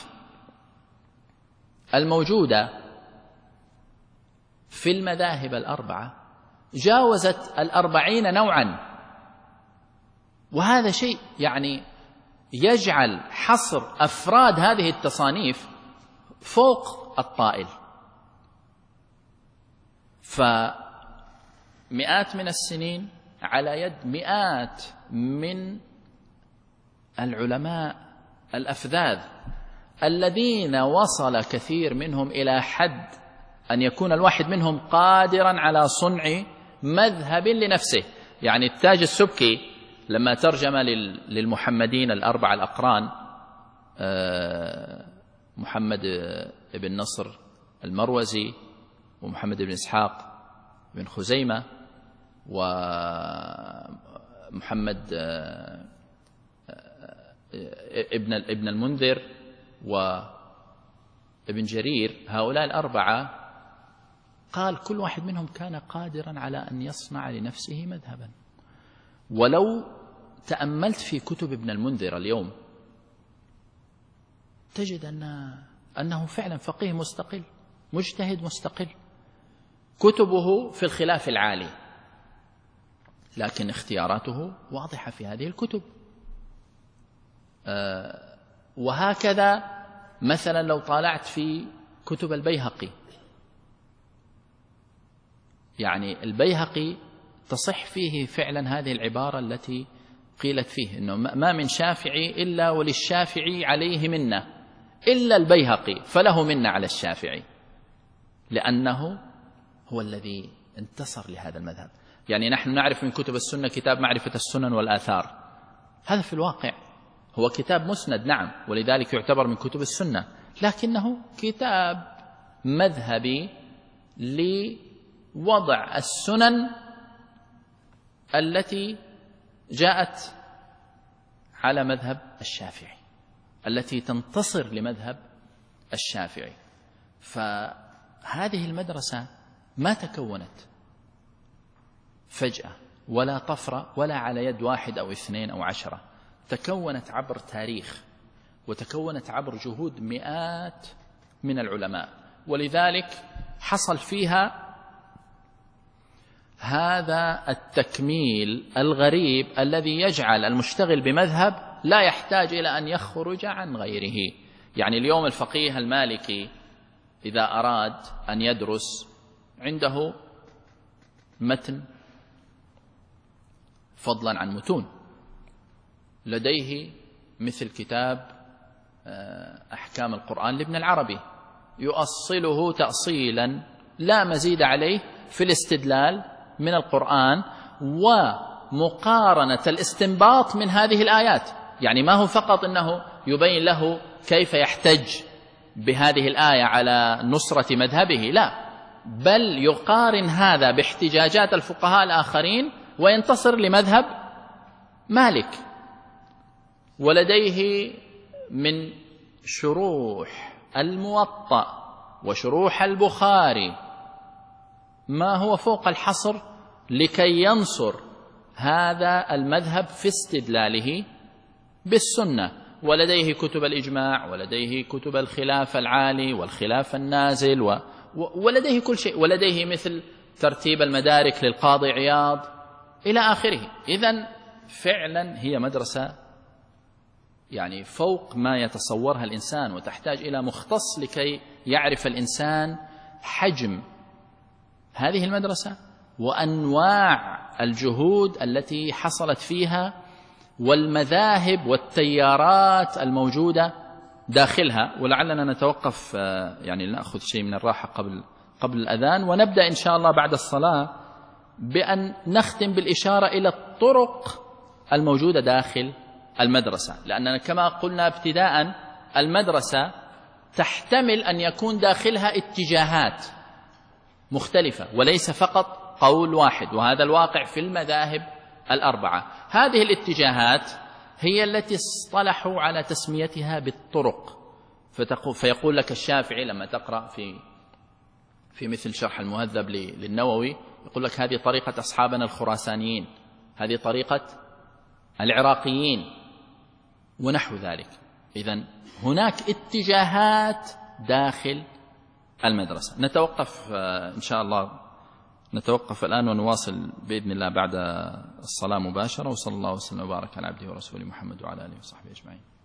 الموجودة في المذاهب الأربعة جاوزت 40 نوعا، وهذا شيء يعني يجعل حصر أفراد هذه التصانيف فوق الطائل. فمئات من السنين على يد مئات من العلماء الأفذاذ الذين وصل كثير منهم إلى حد أن يكون الواحد منهم قادرا على صنع مذهب لنفسه. يعني التاج السبكي لما ترجم للمحمدين الأربعة الأقران، محمد بن نصر المروزي ومحمد بن إسحاق بن خزيمة ومحمد ابن المنذر وابن جرير، هؤلاء الأربعة قال كل واحد منهم كان قادرا على أن يصنع لنفسه مذهبا. ولو تأملت في كتب ابن المنذر اليوم تجد أنه فعلا فقيه مستقل، مجتهد مستقل، كتبه في الخلاف العالي، لكن اختياراته واضحة في هذه الكتب. وهكذا مثلا لو طالعت في كتب البيهقي، يعني البيهقي تصح فيه فعلا هذه العبارة التي قيلت فيه إنه ما من شافعي إلا وللشافعي عليه منة إلا البيهقي فله منة على الشافعي، لأنه هو الذي انتصر لهذا المذهب. يعني نحن نعرف من كتب السنة كتاب معرفة السنن والآثار، هذا في الواقع هو كتاب مسند نعم، ولذلك يعتبر من كتب السنة، لكنه كتاب مذهبي لوضع السنن التي جاءت على مذهب الشافعي، التي تنتصر لمذهب الشافعي. فهذه المدرسة ما تكونت فجأة ولا طفرة ولا على يد 1 أو 2 أو 10، تكونت عبر تاريخ وتكونت عبر جهود مئات من العلماء. ولذلك حصل فيها هذا التكميل الغريب الذي يجعل المشتغل بمذهب لا يحتاج إلى أن يخرج عن غيره. يعني اليوم الفقيه المالكي إذا أراد أن يدرس عنده متن فضلا عن متون، لديه مثل كتاب أحكام القرآن لابن العربي، يؤصله تأصيلا لا مزيد عليه في الاستدلال من القرآن مقارنة الاستنباط من هذه الآيات. يعني ما هو فقط أنه يبين له كيف يحتج بهذه الآية على نصرة مذهبه، لا، بل يقارن هذا باحتجاجات الفقهاء الآخرين وينتصر لمذهب مالك. ولديه من شروح الموطأ وشروح البخاري ما هو فوق الحصر لكي ينصر هذا المذهب في استدلاله بالسنة. ولديه كتب الإجماع، ولديه كتب الخلاف العالي والخلاف النازل، ولديه كل شيء، ولديه مثل ترتيب المدارك للقاضي عياض إلى آخره. إذن فعلا هي مدرسة يعني فوق ما يتصورها الإنسان، وتحتاج إلى مختص لكي يعرف الإنسان حجم هذه المدرسة وأنواع الجهود التي حصلت فيها والمذاهب والتيارات الموجودة داخلها. ولعلنا نتوقف يعني نأخذ شيء من الراحة قبل الأذان، ونبدأ إن شاء الله بعد الصلاة بأن نختم بالإشارة إلى الطرق الموجودة داخل المدرسة، لأننا كما قلنا ابتداء المدرسة تحتمل أن يكون داخلها اتجاهات مختلفة وليس فقط قول واحد، وهذا الواقع في المذاهب الأربعة. هذه الاتجاهات هي التي اصطلحوا على تسميتها بالطرق. فيقول لك الشافعي لما تقرأ في مثل شرح المهذب للنووي، يقول لك هذه طريقة أصحابنا الخراسانيين، هذه طريقة العراقيين ونحو ذلك. إذن هناك اتجاهات داخل المدرسة. نتوقف إن شاء الله، نتوقف الآن ونواصل بإذن الله بعد الصلاة مباشرة. وصلى الله وسلم وبارك على عبده ورسوله محمد وعلى آله وصحبه أجمعين.